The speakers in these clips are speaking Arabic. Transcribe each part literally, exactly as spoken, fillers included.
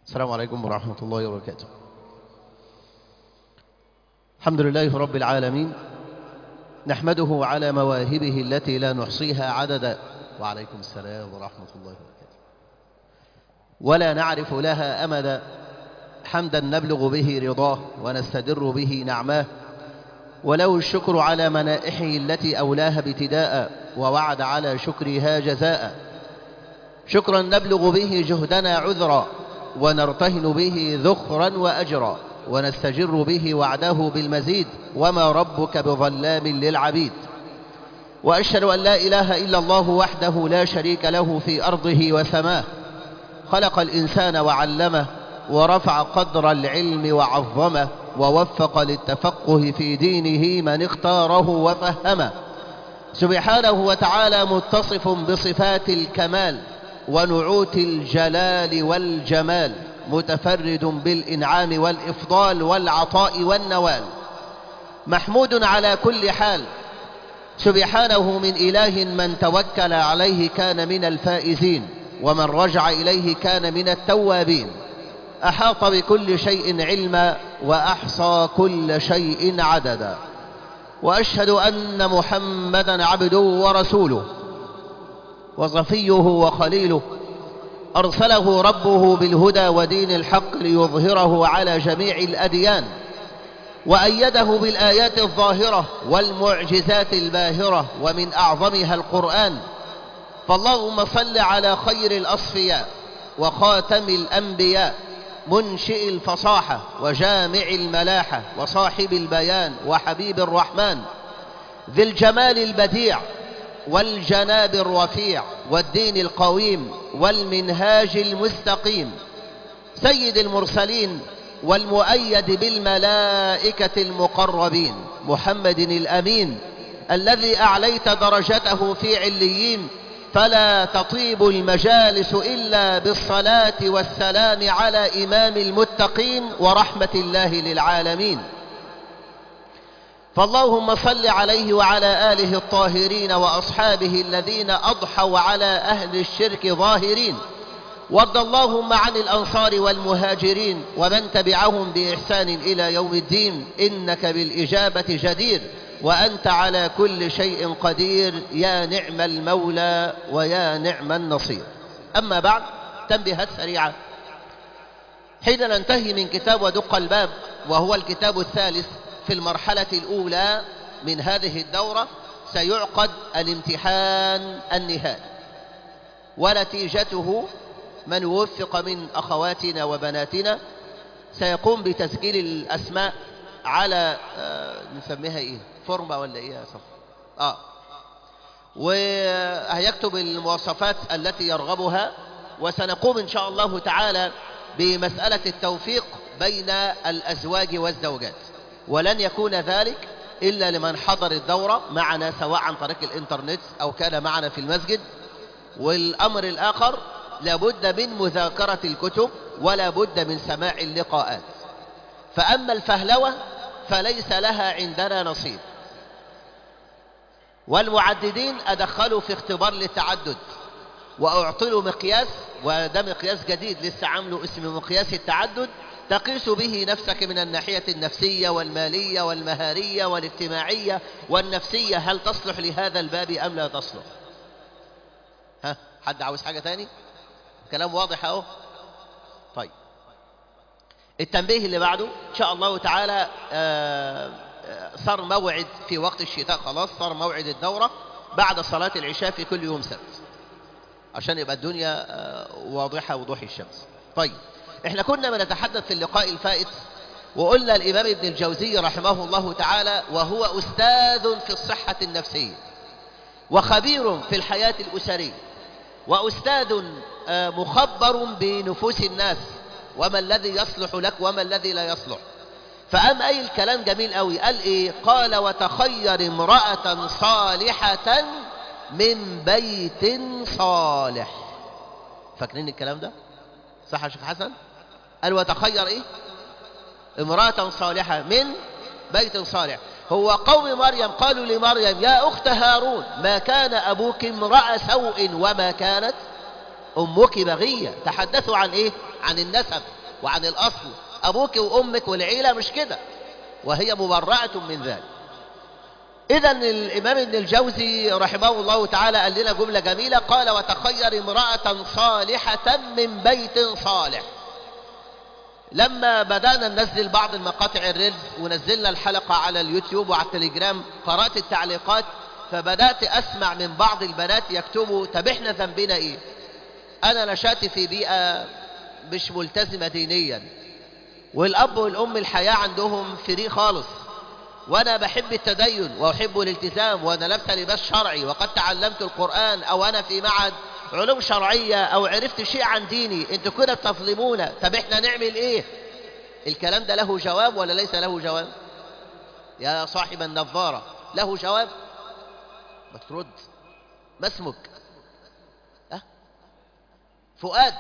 السلام عليكم ورحمة الله وبركاته. الحمد لله رب العالمين، نحمده على مواهبه التي لا نحصيها عددا، وعليكم السلام ورحمة الله وبركاته، ولا نعرف لها أمدا، حمدا نبلغ به رضاه ونستدر به نعماه، وله الشكر على منائحه التي أولاها ابتداء ووعد على شكرها جزاء. شكرا نبلغ به جهدنا عذرا، ونرتهن به ذخرا وأجرا، ونستجر به وعده بالمزيد، وما ربك بظلام للعبيد. وأشهد أن لا إله إلا الله وحده لا شريك له في أرضه وسماه، خلق الإنسان وعلمه، ورفع قدر العلم وعظمه، ووفق للتفقه في دينه من اختاره وفهمه. سبحانه وتعالى متصف بصفات الكمال ونعوت الجلال والجمال، متفرد بالإنعام والإفضال والعطاء والنوال، محمود على كل حال. سبحانه من إله من توكل عليه كان من الفائزين، ومن رجع إليه كان من التوابين. أحاط بكل شيء علما، وأحصى كل شيء عددا. وأشهد أن محمدا عبده ورسوله، وصفيه وخليله، أرسله ربه بالهدى ودين الحق ليظهره على جميع الأديان، وأيده بالآيات الظاهرة والمعجزات الباهرة، ومن أعظمها القرآن. فاللهم صل على خير الأصفياء وخاتم الأنبياء، منشئ الفصاحة وجامع الملاحة، وصاحب البيان وحبيب الرحمن، ذي الجمال البديع والجناب الرفيع والدين القويم والمنهاج المستقيم، سيد المرسلين والمؤيد بالملائكة المقربين، محمد الأمين الذي أعليت درجته في عليين، فلا تطيب المجالس إلا بالصلاة والسلام على إمام المتقين ورحمة الله للعالمين. فاللهم صل عليه وعلى آله الطاهرين وأصحابه الذين أضحوا على أهل الشرك ظاهرين، وارض اللهم عن الأنصار والمهاجرين ومن تبعهم بإحسان إلى يوم الدين، إنك بالإجابة جدير، وأنت على كل شيء قدير، يا نعم المولى ويا نعم النصير. أما بعد، تنبيهات سريعة. حين ننتهي من كتاب ودق الباب، وهو الكتاب الثالث في المرحلة الأولى من هذه الدورة، سيعقد الامتحان النهائي، ونتيجته من وفق من أخواتنا وبناتنا سيقوم بتسجيل الأسماء على آه نسميها إيه؟ فورمة ولا إيه يا صف؟ آه وهيكتب المواصفات التي يرغبها، وسنقوم إن شاء الله تعالى بمسألة التوفيق بين الأزواج والزوجات، ولن يكون ذلك إلا لمن حضر الدورة معنا سواء عن طريق الإنترنت أو كان معنا في المسجد. والأمر الآخر، لابد من مذاكرة الكتب ولا بد من سماع اللقاءات. فأما الفهلوة فليس لها عندنا نصيب. والمعددين أدخلوا في اختبار للتعدد، وأعطلوا مقياس، وده مقياس جديد لسه عامله اسم مقياس التعدد، تقيس به نفسك من الناحية النفسية والمالية والمهارية والاجتماعية والنفسية، هل تصلح لهذا الباب أم لا تصلح؟ ها، حد عاوز حاجة تاني؟ كلام واضح اهو. طيب، التنبيه اللي بعده إن شاء الله تعالى، آه صار موعد في وقت الشتاء، خلاص صار موعد الدورة بعد صلاة العشاء في كل يوم سبت، عشان يبقى الدنيا آه واضحة وضوح الشمس. طيب، احنا كنا بنتحدث في اللقاء الفائت وقلنا الإمام ابن الجوزي رحمه الله تعالى، وهو أستاذ في الصحة النفسية وخبير في الحياة الأسرية وأستاذ آه مخبر بنفوس الناس، وما الذي يصلح لك وما الذي لا يصلح. فقام أي الكلام جميل قوي، قال إيه؟ قال: وتخير امرأة صالحة من بيت صالح. فاكرين الكلام ده؟ صح يا شيخ حسن؟ قال: وتخير إيه؟ امرأة صالحة من بيت صالح. هو قوم مريم قالوا لمريم: يا أخت هارون، ما كان أبوك امرأ سوء وما كانت أمك بغية. تحدثوا عن إيه؟ عن النسب. وعن الأصل. أبوك وأمك والعيلة مش كده، وهي مبرأة من ذلك. إذا الإمام ابن الجوزي رحمه الله تعالى قال لنا جملة جميلة، قال: وتخير امرأة صالحة من بيت صالح. لما بدأنا ننزل بعض المقاطع الريلز ونزلنا الحلقة على اليوتيوب وعلى التليجرام، قرأت التعليقات فبدأت أسمع من بعض البنات يكتبوا: طب احنا ذنبنا ايه؟ أنا نشأت في بيئة مش ملتزمة دينيا، والأب والأم الحياة عندهم فري خالص، وأنا بحب التدين وأحب الالتزام، وأنا لابسه لباس شرعي وقد تعلمت القرآن، أو أنا في معهد علوم شرعية، أو عرفت شيء عن ديني، أنتوا كده بتظلمونا، طب إحنا نعمل إيه؟ الكلام ده له جواب ولا ليس له جواب؟ يا صاحب النظارة، له جواب؟ ما ترد. ما اسمك؟ أه؟ فؤاد.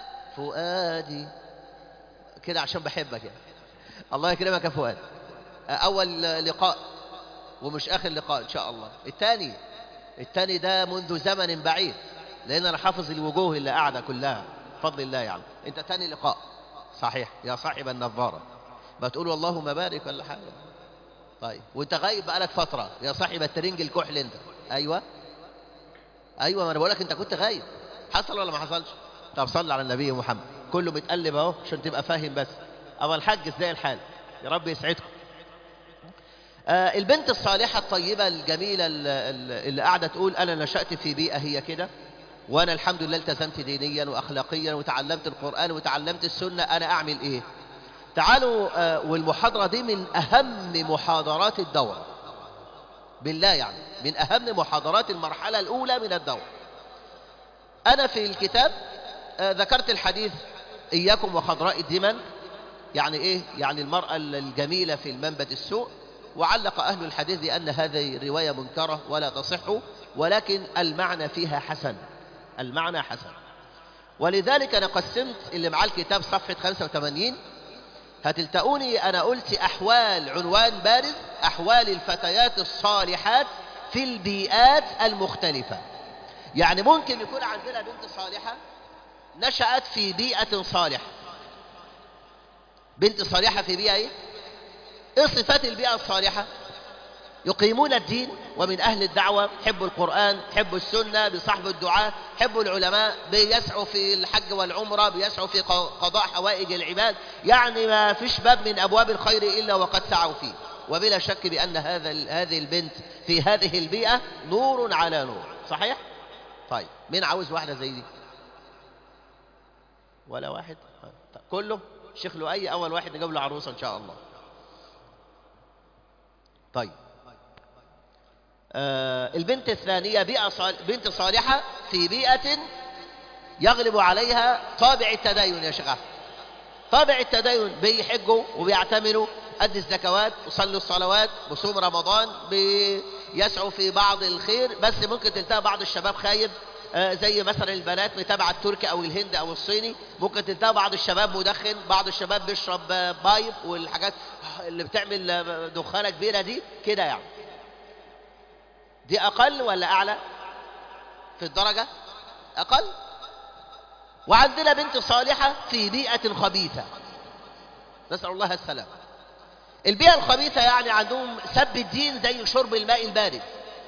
فؤادي كده عشان بحبك يعني. الله يكرمك يا فؤاد. أول لقاء ومش آخر لقاء إن شاء الله. الثاني الثاني ده منذ زمن بعيد، لأن أنا حافظ الوجوه اللي قاعدة كلها بفضل الله يعني. أنت ثاني لقاء صحيح يا صاحب النظارة، ما تقول اللهم بارك ولا حاجة. طيب وأنت غايب بقالك فترة يا صاحب الترنج الكحل أنت. أيوة أيوة، ما أنا بقولك أنت كنت غايب. حصل ولا ما حصلش؟ طب صل على النبي محمد. كله متقلب أهو عشان تبقى فاهم بس. أما الحج ازاي الحال؟ يا رب يسعدكم. آه البنت الصالحة الطيبة الجميلة اللي قاعدة تقول: أنا نشأت في بيئة هي كده، وأنا الحمد لله التزمت دينيا وأخلاقيا وتعلمت القرآن وتعلمت السنة، أنا أعمل إيه؟ تعالوا. آه والمحاضرة دي من أهم محاضرات الدورة، بالله يعني من أهم محاضرات المرحلة الأولى من الدورة. أنا في الكتاب آه ذكرت الحديث: إياكم وخضراء الدمن. يعني إيه؟ يعني المرأة الجميلة في المنبت السوء. وعلق أهل الحديث بأن هذه رواية منكرة ولا تصح، ولكن المعنى فيها حسن، المعنى حسن. ولذلك أنا قسمت اللي معاه الكتاب صفحة خمسة وثمانين، هتلتقوني أنا قلت أحوال، عنوان بارز: أحوال الفتيات الصالحات في البيئات المختلفة. يعني ممكن يكون عندنا بنت صالحة نشأت في بيئة صالحة. بنت صالحة في بيئة ايه؟ ايه صفات البيئة الصالحة؟ يقيمون الدين، ومن أهل الدعوة، حبوا القرآن، حبوا السنة، بصحب الدعاء، حبوا العلماء، بيسعوا في الحج والعمرة، بيسعوا في قضاء حوائج العباد. يعني ما فيش باب من أبواب الخير إلا وقد سعوا فيه. وبلا شك بأن هذا هذه البنت في هذه البيئة نور على نور. صحيح؟ طيب مين عاوز واحدة زي دي؟ ولا واحد؟ طيب. كله؟ شيخ لؤي أول واحد نجيب له عروسة إن شاء الله. طيب آه البنت الثانية بيئة صال... بنت صالحة في بيئة يغلب عليها طابع التدين. يا شيخ أحمد، طابع التدين، بيحجوا وبيعتمروا، أدي الزكوات، وصلوا الصلوات، وصوم رمضان، بيسعوا في بعض الخير. بس ممكن تلتقى بعض الشباب خايب، آه زي مثلا البنات متابعة التركي أو الهند أو الصيني. ممكن تلتقى بعض الشباب مدخن، بعض الشباب بيشرب بايب والحاجات اللي بتعمل دخانة كبيرة دي كده. يعني دي أقل ولا أعلى في الدرجة؟ أقل. وعندنا بنت صالحة في بيئة خبيثة، نسأل الله السلام. البيئة الخبيثة يعني عندهم سب الدين زي شرب الماء البارد،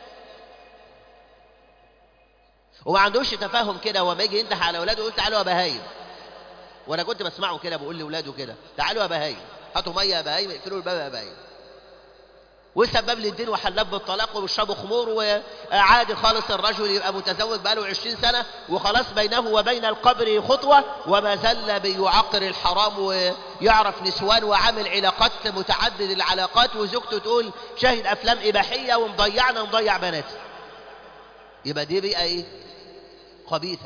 وما عندوش تفاهم كده. وما يجي ينتح على أولاده يقول: تعالوا يا بهايم. وأنا كنت بسمعه كده بقول لأولاده كده: تعالوا يا بهايم، هاتوا مية يا بهايم، اقفلوا الباب يا بهايم. وسبب للدين وحلاب بالطلاق وبيشربوا خمور. وعادي خالص الرجل يبقى متزوج بقاله عشرين سنة وخلاص بينه وبين القبر خطوة، وما زال بيعقر الحرام ويعرف نسوان وعامل علاقات متعدد العلاقات، وزوجته تقول شاهد أفلام إباحية ومضيعنا مضيع بناتي. يبقى دي بيئة إيه؟ خبيثة.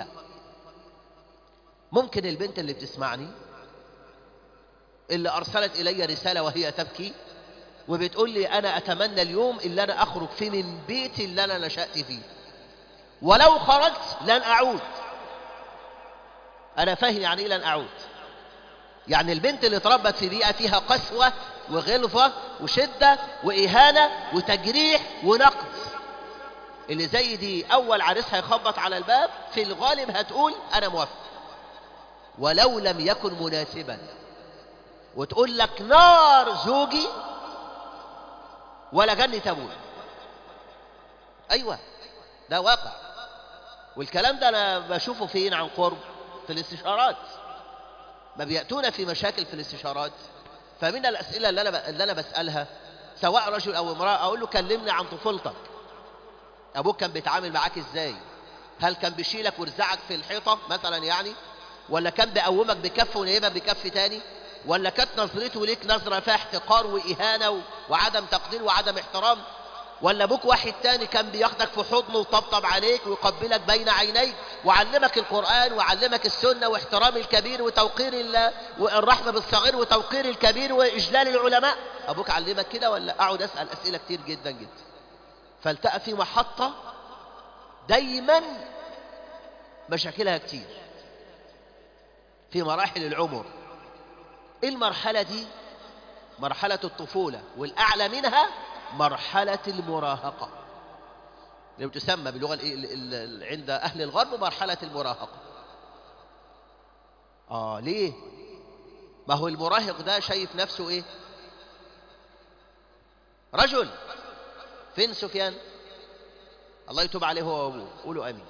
ممكن البنت اللي بتسمعني اللي أرسلت إلي رسالة وهي تبكي وبتقول لي: أنا أتمنى اليوم اللي أنا أخرج فيه من بيتي اللي أنا نشأت فيه، ولو خرجت لن أعود. أنا فاهم يعني إيه لن أعود. يعني البنت اللي اتربت في بيئة فيها قسوة وغلظة وشدة وإهانة وتجريح ونقد، اللي زي دي أول عريسها يخبط على الباب في الغالب هتقول: أنا موافق، ولو لم يكن مناسبا. وتقول لك نار زوجي ولا جنة ابويا. ايوه ده واقع، والكلام ده انا بشوفه فين عن قرب؟ في الاستشارات. ما بيأتونا في مشاكل في الاستشارات، فمن الاسئله اللي انا اللي انا بسالها سواء رجل او امراه، اقول له كلمني عن طفولتك، ابوك كان بيتعامل معاك ازاي؟ هل كان بيشيلك ويرزعك في الحيطه مثلا يعني، ولا كان بيقومك بكف ونيمك بكف تاني، ولا كانت نظرته ليك نظره فيها احتقار واهانه وعدم تقدير وعدم احترام، ولا ابوك واحد تاني كان بياخدك في حضنه وطبطب عليك ويقبلك بين عينيك وعلمك القرآن وعلمك السنة واحترام الكبير وتوقير الرحمة بالصغير وتوقير الكبير وإجلال العلماء؟ ابوك علمك كده ولا؟ اقعد اسأل اسئلة كتير جدا جدا. فالتقى في محطة دايما مشاكلها كتير في مراحل العمر. المرحلة دي مرحلة الطفولة، والأعلى منها مرحلة المراهقة اللي تسمى باللغة عند أهل الغرب مرحلة المراهقة. آه ليه؟ ما هو المراهق ده شايف نفسه إيه؟ رجل. فين سفيان؟ الله يتوب عليه هو وأبوه، قولوا آمين.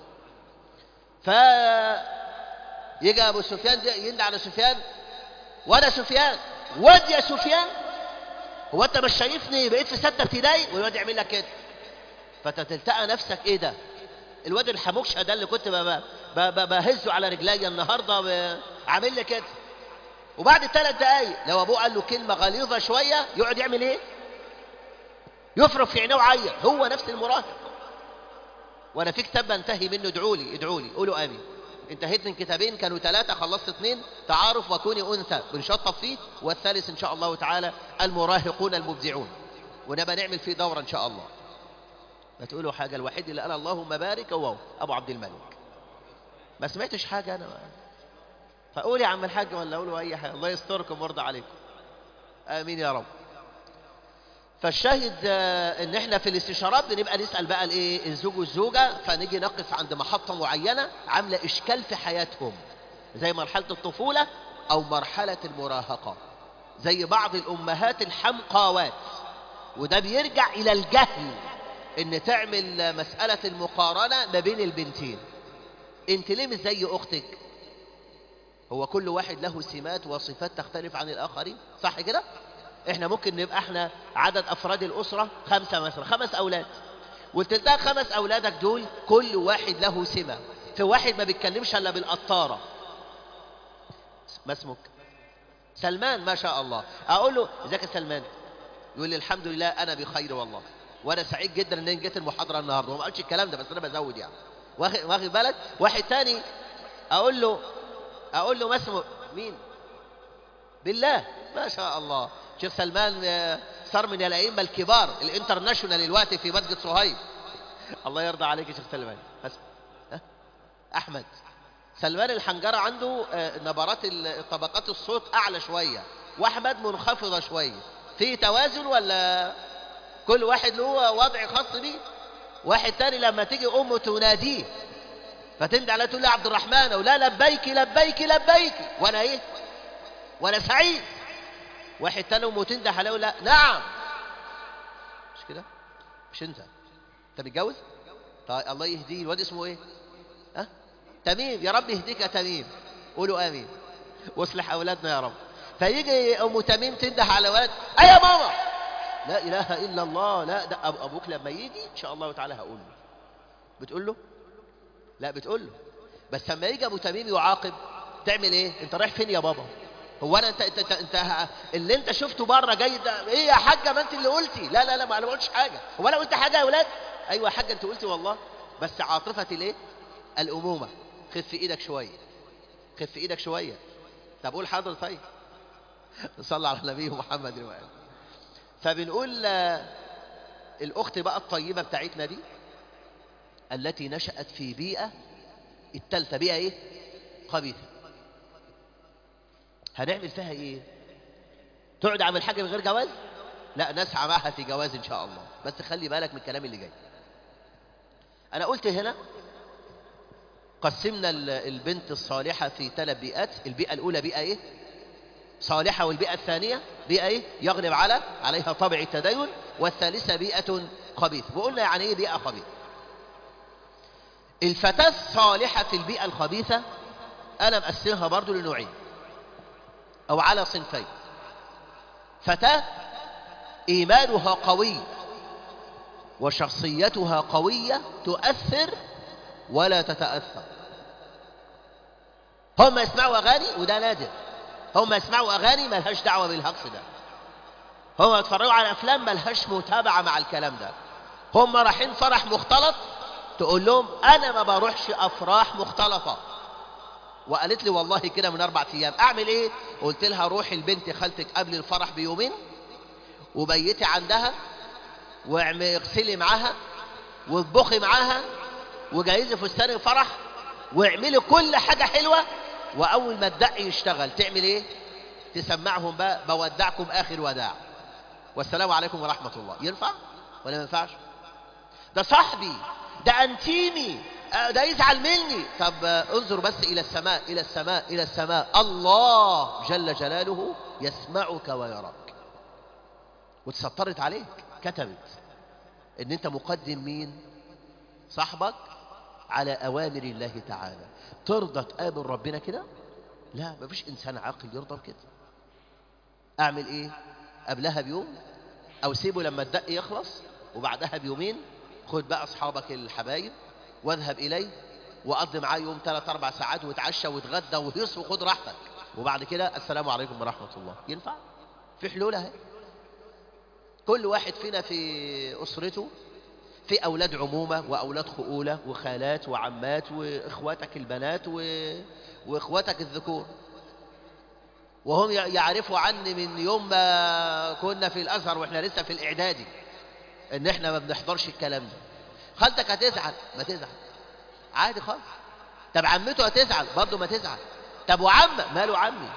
فيجي أبو سفيان يندى على سفيان، وأنا سفيان، واد يا سفيان، هو أنت مش شايفني بقيت في ستة ابتدائي؟ والواد يعمل لك كده، فتتلتقى نفسك ايه ده؟ الواد الحموكشه ده اللي كنت بهزه على رجلي النهارده عامل لي كده. وبعد ثلاث دقايق لو ابوه قال له كلمه غليظه شويه يقعد يعمل ايه؟ يفرق في عينيه ويعيط. هو نفس المراهق. وانا في كتاب بنتهي منه، ادعوا لي ادعوا لي قولوا امين. انتهيت من كتابين كانوا ثلاثه، خلصت اثنين، تعارف وكوني انثى بنشطب فيه، والثالث ان شاء الله تعالى المراهقون المبدعون، ونبقى نعمل فيه دوره ان شاء الله. ما تقولوا حاجة. الوحيد اللي قال اللهم بارك هو أبو عبد الملك. ما سمعتش حاجة أنا ما. فقول يا عم الحاج ولا قولوا أي حاجة، الله يستركم ويرضى عليكم، آمين يا رب. فالشاهد إن إحنا في الاستشارات بنبقى نسأل بقى الإيه الزوج والزوجة، فنيجي نقف عند محطة معينة عاملة إشكال في حياتهم، زي مرحلة الطفولة أو مرحلة المراهقة، زي بعض الأمهات الحمقاوات، وده بيرجع إلى الجهل، ان تعمل مسألة المقارنة ما بين البنتين. انت ليه مش زي اختك؟ هو كل واحد له سمات وصفات تختلف عن الاخرين، صح كده؟ احنا ممكن نبقى احنا عدد افراد الاسرة خمسة مثلا، خمس اولاد، وتلتقى خمس اولادك دول كل واحد له سمة. في واحد ما بيتكلمش الا بالقطارة. ما اسمك؟ سلمان، ما شاء الله. اقول له ازيك يا سلمان؟ يقول لي الحمد لله انا بخير والله، وانا سعيد جدا ان انا جيت المحاضره النهارده. وما قالش الكلام ده بس انا بزود يعني، واخد واخد بالك؟ واحد تاني اقول له اقول له ما اسمه؟ مين؟ بالله، ما شاء الله. شيخ سلمان صار من الائمه الكبار الانترناشونال الوقت في مسجد صهيب. الله يرضى عليك يا شيخ سلمان. أه؟ احمد سلمان الحنجره عنده نبرات طبقات الصوت اعلى شويه، واحمد منخفضه شويه. في توازن ولا كل واحد له وضع خاص بيه؟ واحد تاني لما تيجي امه تناديه فتندى عليه تقول له عبد الرحمن، او لا لبيك لبيك لبيك وانا ايه؟ وانا سعيد. واحد تاني امه تندى عليه لا نعم. مش كده؟ مش انت انت متجوز؟ طيب الله يهديه. الواد اسمه ايه؟ ها؟ أه؟ تميم. يا رب يهديك يا تميم، قولوا امين، واصلح اولادنا يا رب. فيجي ام تميم تنده على ولد، اي يا ماما، لا اله الا الله، لا ده ابوك لما يجي ان شاء الله تعالى هقول له. بتقول له؟ لا بتقول له، بس لما يجي ابو تميم يعاقب تعمل ايه؟ انت رايح فين يا بابا؟ هو انا انت انت, انت, انت اللي انت شفته بره جاي ده ايه يا حاجه؟ ما انت اللي قلتي. لا لا لا ما انا ما قلتش حاجه. هو انا قلت حاجه يا اولاد؟ ايوه يا حاجه انت قلتي والله، بس عاطفه الايه؟ الامومه. خف ايدك شويه، خف ايدك شويه. طب قول حاضر. طيب صلى على النبي محمد وآله. فبنقول الأخت بقى الطيبة بتاعتنا دي التي نشأت في بيئة، التالتة بيئة إيه؟ خبيثة. هنعمل فيها إيه؟ تقعد عمل حاجة من غير جواز؟ لا، نسعى معها في جواز إن شاء الله، بس خلي بالك من الكلام اللي جاي. أنا قلت هنا قسمنا البنت الصالحة في ثلاث بيئات. البيئة الأولى بيئة إيه؟ صالحة. والبيئة الثانية بيئة إيه؟ يغلب على عليها طبع التدين. والثالثة بيئة خبيثة. وقلنا يعني إيه بيئة خبيثة؟ الفتاة الصالحة في البيئة الخبيثة أنا مقسمها برضو لنوعين أو على صنفين. فتاة إيمانها قوي وشخصيتها قوية تؤثر ولا تتأثر. هم يسمعوا أغاني وده نادر. هم يسمعوا أغاني ملهاش دعوة بالهجص ده. هم يتفرجوا على أفلام ملهاش متابعة مع الكلام ده. هم رايحين فرح مختلط تقول لهم أنا ما بروحش أفراح مختلطة. وقالت لي والله كده من أربع أيام أعمل إيه؟ قلت لها روحي لبنت خالتك قبل الفرح بيومين وبيتي عندها واغسلي معاها واطبخي معاها وجهزي فستان الفرح واعملي كل حاجة حلوة. وأول ما الدق يشتغل تعمل إيه؟ تسمعهم بقى بودعكم آخر وداع والسلام عليكم ورحمة الله. ينفع ولا ما ينفعش؟ ده صاحبي، ده أنتيمي، ده يزعل مني. طب انظر بس إلى السماء إلى السماء إلى السماء. الله جل جلاله يسمعك ويراك. وتسطرت عليك، كتبت ان انت مقدم مين؟ صاحبك على اوامر الله تعالى. ترضى تقابل ربنا كده؟ لا، مفيش انسان عاقل يرضى بكده. اعمل ايه؟ قبلها بيوم او سيبه لما الدق يخلص وبعدها بيومين خد بقى اصحابك الحبايب واذهب اليه وقضي معاه يوم ثلاث اربع ساعات وتعشى وتغدى وهيص وخد راحتك وبعد كده السلام عليكم ورحمة الله. ينفع؟ في حلول اهي. كل واحد فينا في أسرته في أولاد عمومة وأولاد خؤولة وخالات وعمات وإخواتك البنات و... وإخواتك الذكور. وهم يعرفوا عني من يوم ما كنا في الأزهر وإحنا لسه في الإعدادي إن إحنا ما بنحضرش الكلام ده. خالتك هتزعل، ما تزعل عادي خالص. طب عمته هتزعل برضه، ما تزعل. طب وعمه ماله عمي؟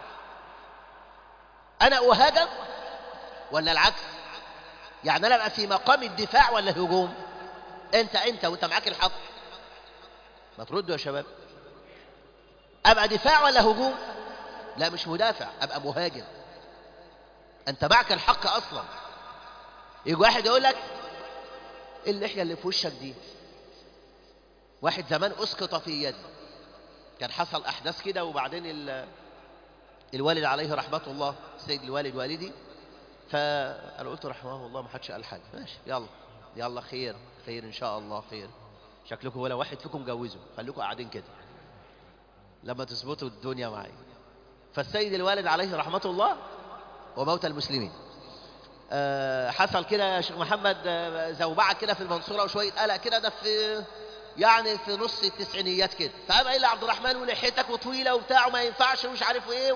أنا أهاجم ولا العكس؟ يعني أنا أبقى في مقام الدفاع ولا الهجوم؟ أنت أنت وأنت معاك الحق، ما تردوا يا شباب. أبقى دفاع ولا هجوم؟ لا مش مدافع، أبقى مهاجم. أنت معك الحق أصلا. يجي واحد يقول لك إيه اللحية اللي في وشك دي؟ واحد زمان أسقط في يدي، كان حصل أحداث كده وبعدين ال... الوالد عليه رحمة الله السيد الوالد والدي، فأنا قلت رحمه الله ما حدش قال حاجة، ماشي يلا يلا خير خير إن شاء الله خير. شكلكم ولا واحد فيكم جوزوا، خليكم قاعدين كده لما تظبطوا الدنيا معي. فالسيد الوالد عليه رحمة الله وموتى المسلمين أه حصل كده يا شيخ محمد أه زوبعة كده في المنصورة وشوية قلق كده، ده في يعني في نص التسعينيات كده. فقام قايل عبد الرحمن ولحيتك وطويلة وبتاع وما ينفعش ومش عارف ايه،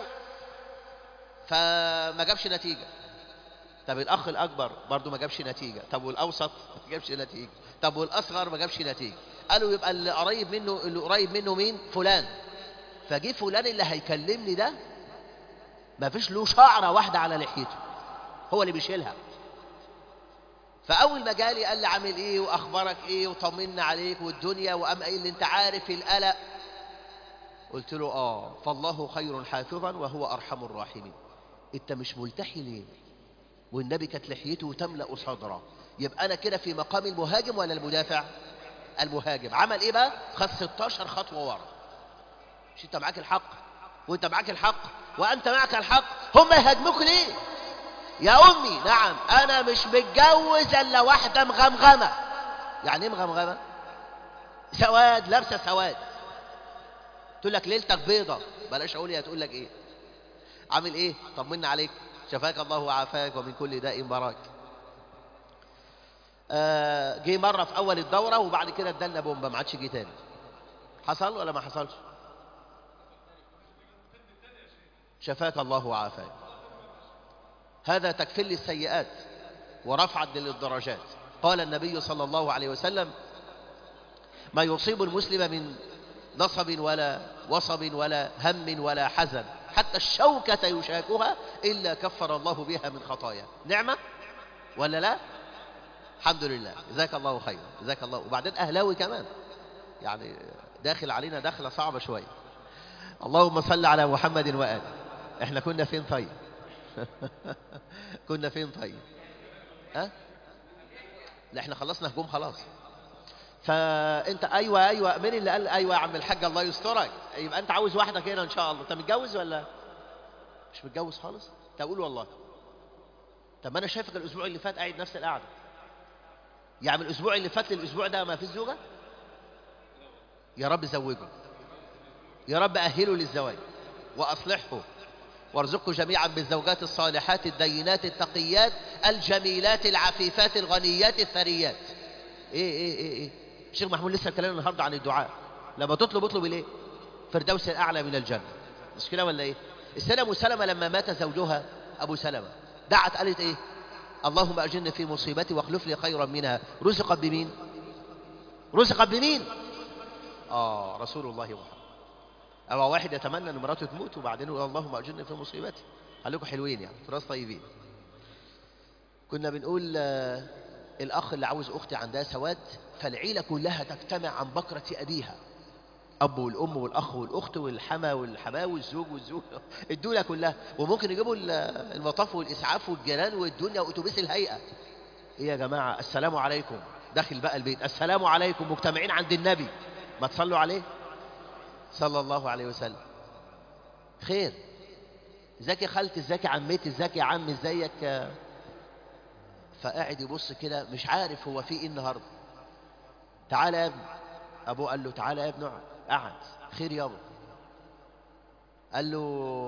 فما جابش نتيجة. طب الأخ الأكبر برضو ما جابش نتيجة. طب والأوسط ما جابش نتيجة. طب والأصغر ما جابش نتيجة. قالوا يبقى اللي قريب منه اللي قريب منه مين؟ فلان. فجي فلان اللي هيكلمني ده ما فيش له شعرة واحدة على لحيته، هو اللي بيشيلها. فأول ما جالي قال لي عامل إيه وأخبارك إيه وطمنا عليك والدنيا، وقام قايل لي أنت عارف القلق. قلت له آه فالله خير حافظا وهو أرحم الراحمين. أنت مش ملتحي ليه؟ والنبي كانت لحيته تملأ صدره. يبقى أنا كده في مقام المهاجم ولا المدافع؟ المهاجم. عمل إيه بقى؟ خد ستاشر خطوة ورا. مش أنت معاك الحق وأنت معاك الحق وأنت معك الحق، هم يهاجموك ليه؟ يا أمي نعم أنا مش متجوز إلا واحدة مغمغمة. يعني إيه مغمغمة؟ سواد، لابسة سواد. تقول لك ليلتك بيضة، بلاش أقول هي تقول لك إيه. عامل إيه؟ طمنا عليك، شفاك الله وعافاك ومن كل داء براك. آه جه مرة في أول الدورة وبعد كده ادالنا بومبا، ما عادش جه تاني. حصل ولا ما حصلش؟ شفاك الله وعافاك. هذا تكفير للسيئات ورفعا للدرجات. قال النبي صلى الله عليه وسلم ما يصيب المسلم من نصب ولا وصب ولا هم ولا حزن حتى الشوكة يشاكها إلا كفر الله بها من خطايا. نعمة ولا لا؟ الحمد لله، جزاك الله خيرا، جزاك الله. وبعدين أهلاوي كمان، يعني داخل علينا دخلة صعبة شوية. اللهم صل على محمد وآله. احنا كنا فين طيب؟ كنا فين طيب؟ ها؟ لا احنا خلصنا هجوم خلاص. فانت ايوه ايوه مين اللي قال ايوه يا عم الحاج الله يسترك؟ يبقى انت عاوز واحده كده ان شاء الله. انت متجوز ولا مش متجوز خالص؟ تقول والله. طب ما انا شايفك الاسبوع اللي فات قاعد نفس القعده. يعني الاسبوع اللي فات للاسبوع ده ما فيش زوجه؟ يا رب زوجه، يا رب اهله للزواج واصلحه، وارزقه جميعا بالزوجات الصالحات الدينات التقيات الجميلات العفيفات الغنيات الثريات. ايه ايه ايه ايه الشيخ محمود لسه كلامنا النهارده عن الدعاء. لما تطلب اطلب الايه؟ فردوس الاعلى من الجنه. مش كده ولا ايه؟ السيده ام سلمة لما مات زوجها ابو سلمة دعت قالت ايه؟ اللهم اجرني في مصيبتي واخلف لي خيرا منها. رزقت بمين؟ رزقت بمين؟ اه رسول الله محمد. أو واحد يتمنى ان مراته تموت وبعدين يقول اللهم اجرني في مصيبتي. خليكم حلوين يعني تراث طيبين. كنا بنقول آه الاخ اللي عاوز اختي عندها سواد فالعيله كلها تجتمع عن بكره ابيها، اب والام والاخ والاخت والحما والحماه والزوج والزوج الدنيا كلها. وممكن يجيبوا المطاف والاسعاف والجيران والدنيا واتوبيس الهيئه. ايه يا جماعه السلام عليكم، داخل بقى البيت السلام عليكم مجتمعين عند النبي، ما تصلوا عليه صلى الله عليه وسلم. خير، ازيك يا خالتي، ازيك يا عمتي، ازيك يا عم، ازيك. فقاعد يبص كده مش عارف هو في ايه النهارده. تعالى يا ابني. ابوه قال له تعالى يا ابني اقعد. قعد. خير يابا. قال له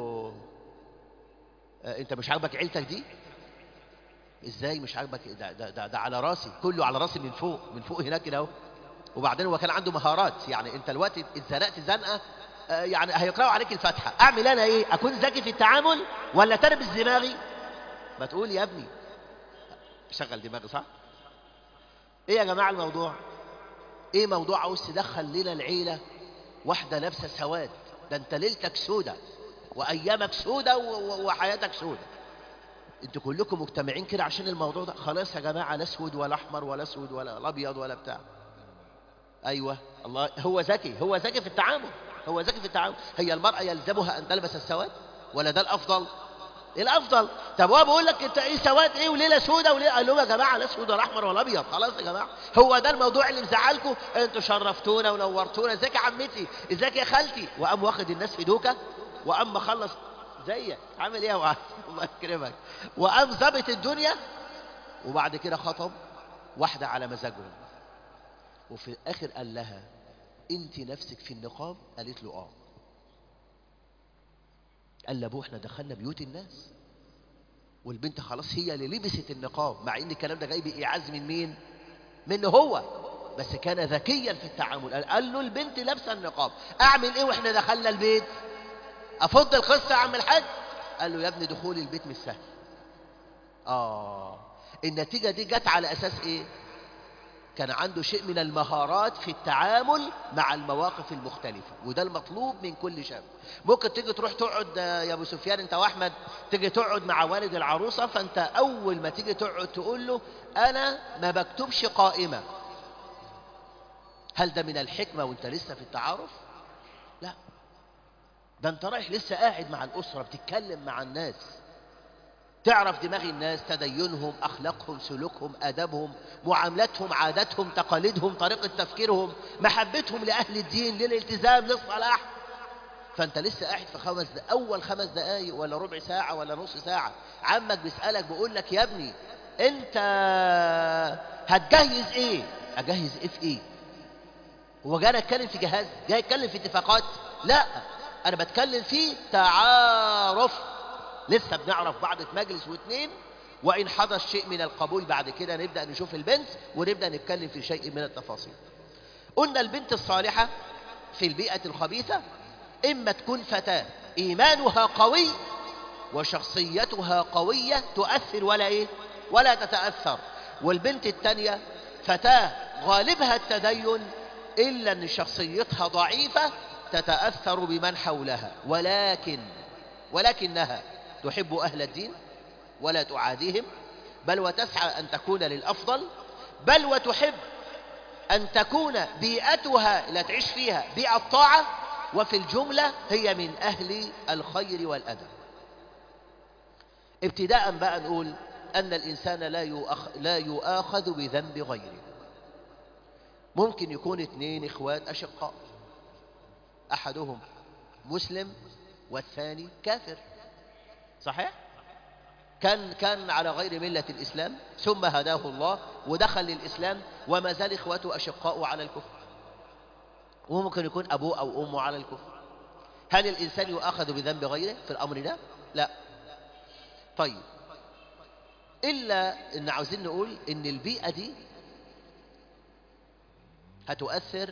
اه انت مش عاجبك عيلتك دي؟ ازاي مش عاجبك؟ ده, ده, ده, ده على راسي، كله على راسي من فوق، من فوق هناك كده اهو. وبعدين هو كان عنده مهارات. يعني انت الوقت اتزنقت زنقه اه يعني هيقرأوا عليك الفاتحه، اعمل انا ايه؟ اكون ذكي في التعامل ولا تربس دماغي؟ ما تقول يا ابني شغل دماغي صح. ايه يا جماعه الموضوع؟ ايه موضوع عاوز تدخل لنا العيله واحده لابسه سواد؟ ده انت ليلتك سودة وايامك سودة وحياتك سودة. انتوا كلكم مجتمعين كده عشان الموضوع ده. خلاص يا جماعه لا اسود ولا احمر ولا اسود ولا ابيض ولا بتاع. ايوه الله هو ذكي، هو ذكي في التعامل، هو ذكي في التعامل. هي المراه يلزمها ان تلبس السواد ولا ده الافضل؟ الافضل. طب هو بيقول لك انت ايه سواد ايه وليله سودة وليله؟ قال لهم يا جماعه لا اسود ولا احمر ولا ابيض. خلاص يا جماعه هو ده الموضوع اللي مزعلكم؟ انتوا شرفتونا ونورتونا. ازيك يا عمتي، ازيك يا خالتي. وقام واخد الناس في دوكه وقام مخلص زيك عامل ايه يا وعد الله يكرمك. وقام ظابط الدنيا وبعد كده خطب واحده على مزاجهم. وفي الاخر قال لها انت نفسك في النقاب؟ قالت له اه. قال لابوه احنا دخلنا بيوت الناس والبنت خلاص هي اللي لبست النقاب، مع ان الكلام ده جاي بايعاز من مين؟ منه هو. بس كان ذكيا في التعامل. قال له البنت لابسه النقاب، اعمل ايه واحنا دخلنا البيت؟ افض القصه يا عم الحاج؟ قال له يا ابني دخول البيت مش سهل. اه النتيجه دي جت على اساس ايه؟ كان عنده شيء من المهارات في التعامل مع المواقف المختلفة، وده المطلوب من كل شاب. ممكن تيجي تروح تقعد يا ابو سفيان انت واحمد، تيجي تقعد مع والد العروسة، فانت اول ما تيجي تقعد تقول له انا ما بكتبش قائمة. هل ده من الحكمة وانت لسه في التعارف؟ لا، ده انت رايح لسه قاعد مع الاسرة بتتكلم مع الناس، تعرف دماغ الناس، تدينهم، أخلاقهم، سلوكهم، أدبهم، معاملتهم، عاداتهم، تقاليدهم، طريقة تفكيرهم، محبتهم لأهل الدين، للالتزام، للصلاح. فأنت لسه قاعد في خمس دقائق، أول خمس دقايق ولا ربع ساعة ولا نص ساعة عمك بيسألك بيقول لك يا ابني أنت هتجهز إيه؟ أجهز إيه في إيه؟ هو جاي أتكلم في جهاز؟ جاي أتكلم في اتفاقات؟ لا، أنا بتكلم في تعارف. لسه بنعرف بعض في مجلس واثنين، وإن حدث شيء من القبول بعد كده نبدأ نشوف البنت ونبدأ نتكلم في شيء من التفاصيل. قلنا البنت الصالحة في البيئة الخبيثة إما تكون فتاة إيمانها قوي وشخصيتها قوية تؤثر ولا إيه؟ ولا تتأثر. والبنت الثانية فتاة غالبها التدين إلا أن شخصيتها ضعيفة تتأثر بمن حولها، ولكن ولكنها تحب أهل الدين ولا تعاديهم، بل وتسعى أن تكون للأفضل، بل وتحب أن تكون بيئتها لا تعيش فيها بيئة طاعة، وفي الجملة هي من أهل الخير والأدب. ابتداء بقى نقول أن الإنسان لا يؤخ... لا يؤاخذ بذنب غيره. ممكن يكون اثنين إخوات أشقاء، أحدهم مسلم والثاني كافر، صحيح؟ كان كان على غير ملة الإسلام ثم هداه الله ودخل للإسلام وما زال إخوته أشقاء على الكفر، وممكن يكون أبوه أو أمه على الكفر. هل الإنسان يؤاخذ بذنب غيره في الأمر ده؟ لا. طيب، إلا إن عاوزين نقول إن البيئة دي هتؤثر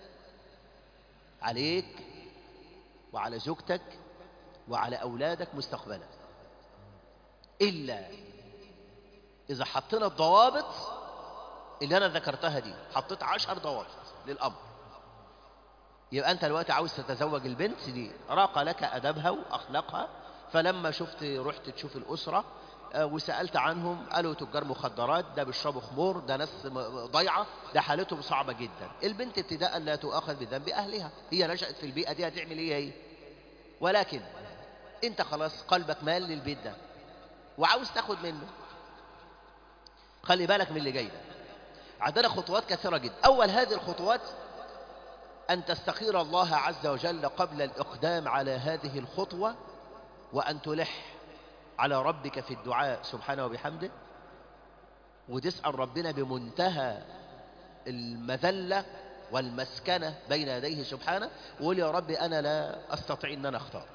عليك وعلى زوجتك وعلى أولادك مستقبلا، إلا إذا حطينا الضوابط اللي أنا ذكرتها دي. حطيت عشر ضوابط للأمر. يبقى أنت الوقت عاوز تتزوج البنت دي، راق لك أدبها وأخلاقها، فلما شفت رحت تشوف الأسرة وسألت عنهم قالوا تجار مخدرات، ده بيشربوا خمور، ده ناس ضيعة، ده حالتهم صعبة جدا. البنت ابتداء لا تؤاخذ بذنب أهلها، هي نشأت في البيئة دي، هتعمل إيه هي؟ ولكن أنت خلاص قلبك مال للبيت ده وعاوز تاخد منه. خلي بالك من اللي جاي ده. عندنا خطوات كثيرة جدا. أول هذه الخطوات أن تستخير الله عز وجل قبل الإقدام على هذه الخطوة، وأن تلح على ربك في الدعاء سبحانه وبحمده، وتسأل ربنا بمنتهى المذلة والمسكنة بين يديه سبحانه، وقول يا رب أنا لا أستطيع أن أنا أختار،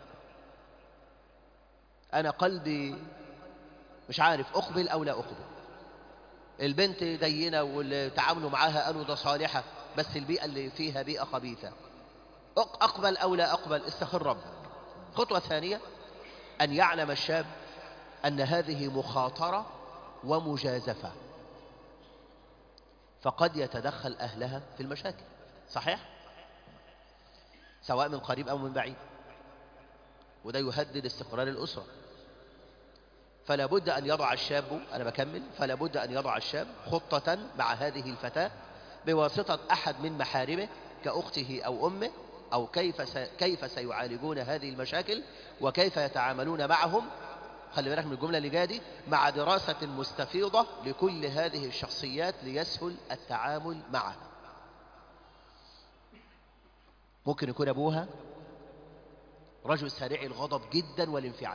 أنا قلبي مش عارف أقبل أو لا أقبل. البنت دينة واللي تعاملوا معاها قالوا ده صالحة، بس البيئة اللي فيها بيئة خبيثة، أقبل أو لا أقبل؟ استخر ربك. خطوة ثانية أن يعلم الشاب أن هذه مخاطرة ومجازفة، فقد يتدخل أهلها في المشاكل، صحيح؟ سواء من قريب أو من بعيد، وده يهدد استقرار الأسرة. فلا بد أن يضع الشاب، أنا بكمل، فلا بد أن يضع الشاب خطة مع هذه الفتاة بواسطة أحد من محارمه كأخته أو أمه، أو كيف كيف سيعالجون هذه المشاكل وكيف يتعاملون معهم. خلي بالك من الجملة اللي جايه دي، مع دراسة مستفيضة لكل هذه الشخصيات ليسهل التعامل معها. ممكن يكون أبوها رجل سريع الغضب جدا والانفعال،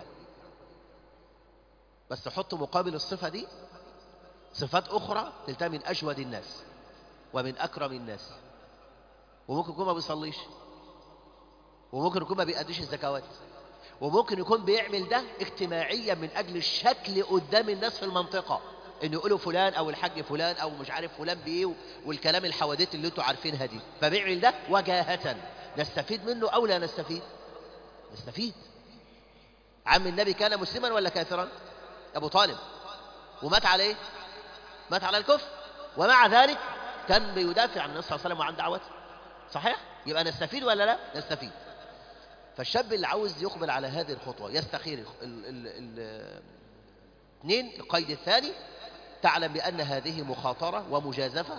بس حط مقابل الصفة دي صفات أخرى تلتها من أجود الناس ومن أكرم الناس، وممكن يكون ما بيصليش، وممكن يكون ما بيأديش الزكوات، وممكن يكون بيعمل ده اجتماعيا من أجل الشكل قدام الناس في المنطقة، إنه يقولوا فلان أو الحاج فلان أو مش عارف فلان بإيه، والكلام الحوادث اللي انتوا عارفينها دي، فبيعمل ده وجاهة. نستفيد منه أو لا نستفيد؟ نستفيد. عم النبي كان مسلما ولا كافرا؟ أبو طالب، ومات عليه، مات على الكفر، ومع ذلك كان بيدافع عن النبي صلى الله عليه وسلم وعن دعوته، صحيح؟ يبقى نستفيد ولا لا؟ نستفيد. فالشاب اللي عاوز يقبل على هذه الخطوة يستخير اثنين. القيد الثاني، تعلم بأن هذه مخاطرة ومجازفة،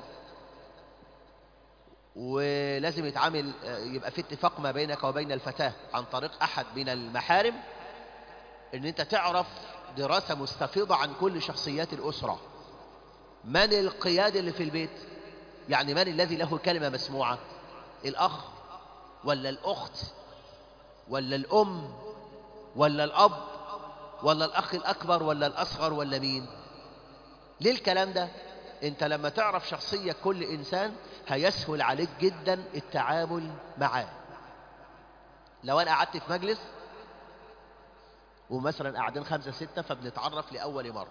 ولازم يتعامل، يبقى في اتفاق ما بينك وبين الفتاة عن طريق أحد من المحارم، ان انت تعرف دراسة مستفيضة عن كل شخصيات الأسرة. من القياد اللي في البيت؟ يعني من الذي له كلمة مسموعة؟ الأخ ولا الأخت ولا الأم ولا الأب ولا الأخ الأكبر ولا الأصغر ولا مين؟ ليه الكلام ده؟ انت لما تعرف شخصية كل إنسان هيسهل عليك جدا التعامل معاه. لو أنا قعدت في مجلس ومثلا قاعدين خمسة ستة فبنتعرف لأول مرة،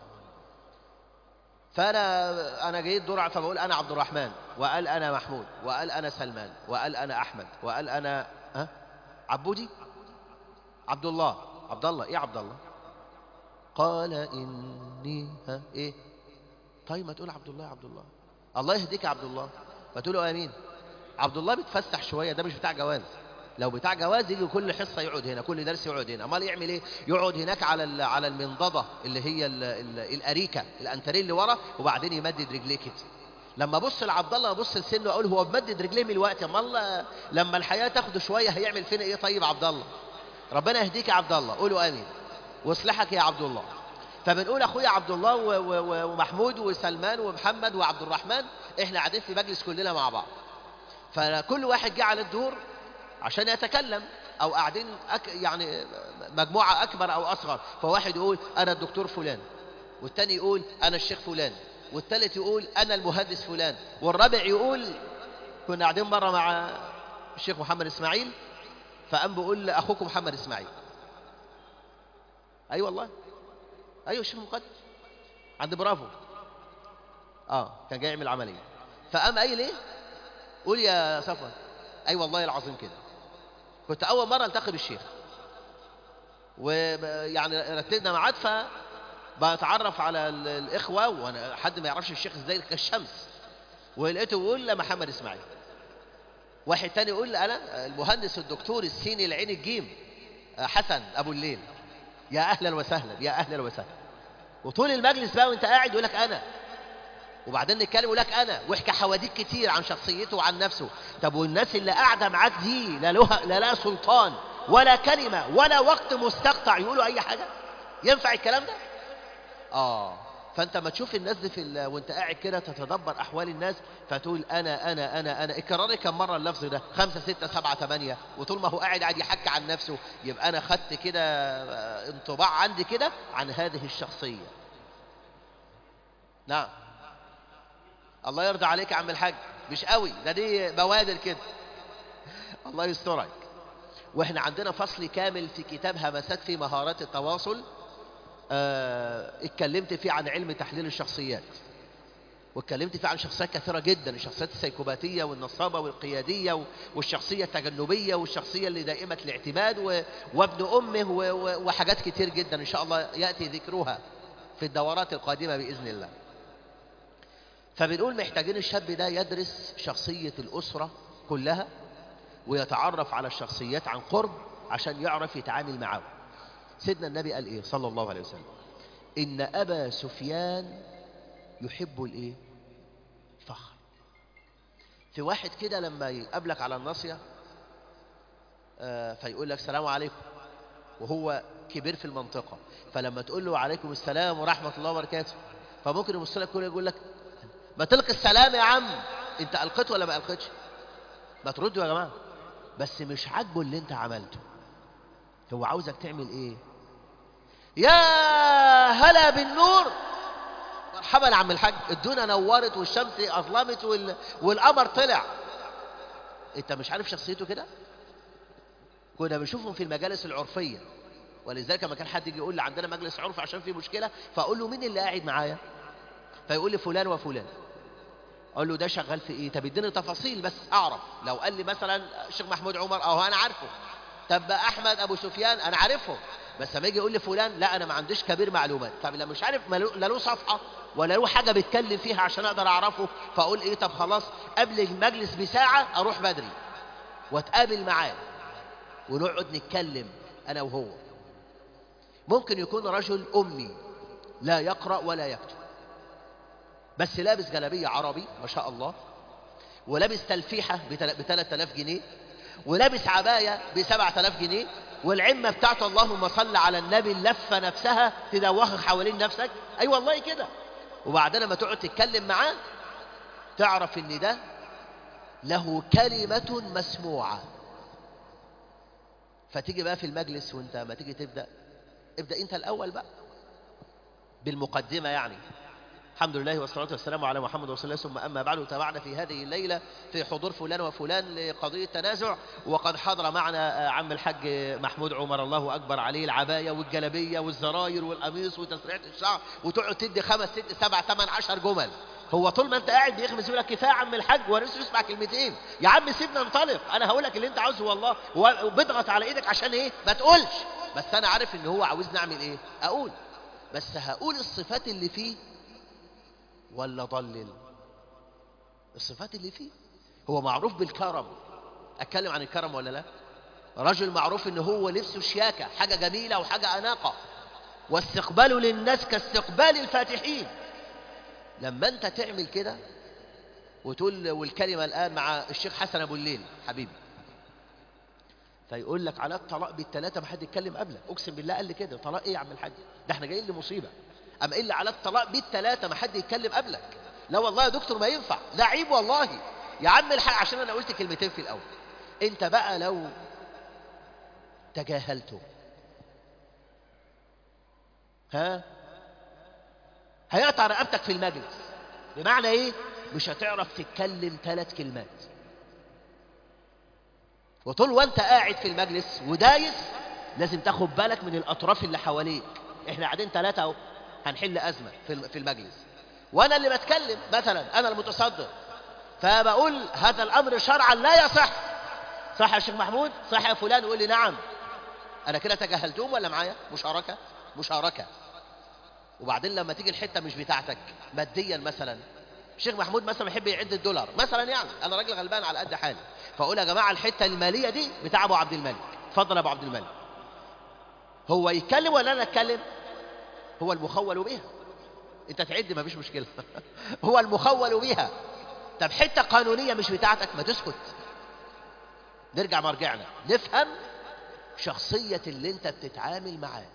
فأنا أنا جيت دور فبقول أنا عبد الرحمن، وقال أنا محمود، وقال أنا سلمان، وقال أنا أحمد، وقال أنا ها عبودي عبد الله. عبد الله إيه عبد الله؟ قال إني ها إيه؟ طيب ما تقول عبد الله عبد الله، الله يهديك يا عبد الله، فتقولوا آمين. عبد الله بتفسح شوية، ده مش بتاع جواز. لو بتاع جواز يجي كل حصة يقعد هنا، كل درس يقعد هنا، امال يعمل ايه؟ يقعد هناك على على المنضدة اللي هي ال ال الأريكة، الأنتريه اللي ورا، وبعدين يمدد رجليه كده. لما ابص لعبد الله ابص لسنه اقول هو بمدد رجليه من الوقت، امال لما الحياة تاخده شوية هيعمل فينا ايه؟ طيب عبد الله، ربنا يهديك يا عبد الله، قولوا آمين، واصلحك يا عبد الله. فبنقول اخويا عبد الله و- و- ومحمود وسلمان ومحمد وعبد الرحمن، احنا قاعدين في مجلس كلنا مع بعض، فكل واحد جه على الدور عشان يتكلم، او قاعدين أك يعني مجموعه اكبر او اصغر، فواحد يقول انا الدكتور فلان، والتاني يقول انا الشيخ فلان، والتالت يقول انا المهندس فلان، والرابع يقول، كنا قاعدين مره مع الشيخ محمد اسماعيل، فقام بيقول اخوكم محمد اسماعيل. اي أيوة والله، ايوه الشيخ مقدم عند برافو، اه كان جاي يعمل عمليه، فقام قايل ايه، قول يا صفوان. اي أيوة والله العظيم كده. كنت اول مره التقي بالشيخ، ويعني رتبنا ميعاد، فبتعرف على ال- الاخوه، وانا حد ما يعرفش الشيخ ازاي كالشمس، ولقيته يقول محمد اسماعيل، واحد تاني يقول انا المهندس الدكتور السيني العين الجيم حسن ابو الليل. يا اهلا وسهلا، يا اهلا وسهلا. وطول المجلس بقى وانت قاعد يقول لك انا، وبعدين نتكلم يقول لك انا، واحكي حواديت كتير عن شخصيته وعن نفسه. طب والناس اللي قاعده معاك دي لا لها لا لها سلطان ولا كلمه ولا وقت مستقطع يقولوا اي حاجه؟ ينفع الكلام ده؟ اه. فانت ما تشوف الناس دي في ال... وانت قاعد كده تتدبر احوال الناس، فتقول انا انا انا انا اكراري كم مره اللفظ ده؟ خمسة ستة سبعة ثمانية، وطول ما هو قاعد قاعد يحكي عن نفسه، يبقى انا خدت كده آه، انطباع عندي كده عن هذه الشخصيه. نعم. الله يرضى عليك يا عم الحاج. مش قوي ده، دي بوادر كده. الله يسترك. واحنا عندنا فصل كامل في كتاب همسات في مهارات التواصل، آه، اتكلمت فيه عن علم تحليل الشخصيات، واتكلمت فيه عن شخصيات كثيرة جدا، الشخصيات السيكوباتية والنصابة والقيادية و- والشخصية التجنبية والشخصية اللي دائمة الاعتماد و- وابن أمه و- و- وحاجات كتير جدا إن شاء الله يأتي ذكرها في الدورات القادمة بإذن الله. فبنقول محتاجين الشاب ده يدرس شخصية الأسرة كلها، ويتعرف على الشخصيات عن قرب عشان يعرف يتعامل معاهم. سيدنا النبي قال ايه صلى الله عليه وسلم؟ ان ابا سفيان يحب الايه؟ الفخر. في واحد كده لما يقابلك على الناصية آه، فيقول لك السلام عليكم، وهو كبير في المنطقة، فلما تقول له عليكم السلام ورحمة الله وبركاته، فممكن يبص لك كده يقول لك ما تلقي السلام يا عم، انت القيت ولا ما القيتش؟ ما تردوا يا جماعة. بس مش عاجبه اللي انت عملته، هو عاوزك تعمل ايه؟ يا هلا بالنور، مرحبا يا عم الحاج، الدنيا نورت والشمس اظلمت وال... والقمر طلع. انت مش عارف شخصيته كده؟ كنا بنشوفهم في المجالس العرفيه، ولذلك لما كان حد يجي يقول لي عندنا مجلس عرف عشان في مشكله، فاقول له مين اللي قاعد معايا؟ فيقول لي فلان وفلان. اقول له ده شغال في ايه؟ طب اديني تفاصيل بس اعرف. لو قال لي مثلا الشيخ محمود عمر، اهو انا عارفه. طب احمد ابو سفيان انا عارفه، بس لما يجي يقول لي فلان، لا انا ما عنديش كبير معلومات. طب لما مش عارف لا له صفحه ولا له حاجه بيتكلم فيها عشان اقدر اعرفه، فاقول ايه؟ طب خلاص قبل المجلس بساعه اروح بدري واتقابل معاه ونقعد نتكلم انا وهو. ممكن يكون رجل امي لا يقرا ولا يكتب، بس لابس جلابيه عربي ما شاء الله، ولابس تلفيحه ب ثلاثة آلاف جنيه، ولابس عبايه ب سبعة آلاف جنيه، والعمه بتاعته اللهم صل على النبي اللفه نفسها تدوخك حوالين نفسك. اي أيوة والله كده. وبعدين لما تقعد تتكلم معاه تعرف ان ده له كلمه مسموعه. فتيجي بقى في المجلس وانت ما تيجي تبدا، ابدا انت الاول بقى بالمقدمه يعني. الحمد لله والصلاة والسلام على محمد رسول الله، ثم أما بعد. تابعنا في هذه الليلة في حضور فلان وفلان لقضية تنازع، وقد حضر معنا عم الحاج محمود عمر الله أكبر عليه، العباية والجلبية والزراير والقميص وتسريحة الشعر، وتقعد تدي خمس ست سبع ثمان عشر جمل. هو طول ما انت قاعد بيغمز يقول لك كفايه يا عم الحاج، ونفسه يسمع كلمتين. يا عم سيبنا ننطلق، انا هقول لك اللي انت عاوزه والله، وبضغط على ايدك عشان ايه؟ ما تقولش. بس انا عارف ان هو عاوزني اعمل ايه؟ اقول. بس هقول الصفات اللي فيه ولا ضلل؟ الصفات اللي فيه. هو معروف بالكرم، اتكلم عن الكرم ولا لا؟ رجل معروف ان هو لبسه شياكه، حاجه جميله وحاجه اناقه، واستقباله للناس كاستقبال الفاتحين. لما انت تعمل كده وتقول، والكلمه الان مع الشيخ حسن ابو الليل حبيبي، فيقول لك على الطلاق بالثلاثه ما حد يتكلم قبلك. اقسم بالله قال لي كده، طلاق ايه يا عم الحاج؟ ده احنا جايين لمصيبه. أما إيه اللي على الطلاق بالثلاثة ما حد يتكلم قبلك؟ لا والله يا دكتور ما ينفع، لا عيب والله يا عم الحق، عشان أنا قلت كلمتين في الأول. أنت بقى لو تجاهلته ها هيقطع رقبتك في المجلس. بمعنى ايه؟ مش هتعرف تتكلم ثلاث كلمات، وطول وانت قاعد في المجلس ودايس لازم تاخد بالك من الاطراف اللي حواليك. احنا قاعدين ثلاثة اهو هنحل ازمة في المجلس، وانا اللي بتكلم مثلا، انا المتصدر، فبقول هذا الامر شرعا لا يصح. صح يا شيخ محمود؟ صح يا فلان؟ يقول لي نعم. انا كده تجاهلتهم ولا معايا؟ مشاركة مشاركة. وبعدين لما تيجي الحته مش بتاعتك ماديا، مثلا الشيخ محمود مثلا يحب يعد الدولار مثلا، يعني انا راجل غلبان على قد حالي، فاقول يا جماعه الحته الماليه دي بتاع ابو عبد الملك، اتفضل يا ابو عبد الملك. هو يتكلم ولا انا اتكلم؟ هو المخول بها. انت تعد ما فيش مشكله. هو المخول بها. طب حته قانونيه مش بتاعتك، ما تسكت. نرجع مرجعنا نفهم شخصيه اللي انت بتتعامل معاه.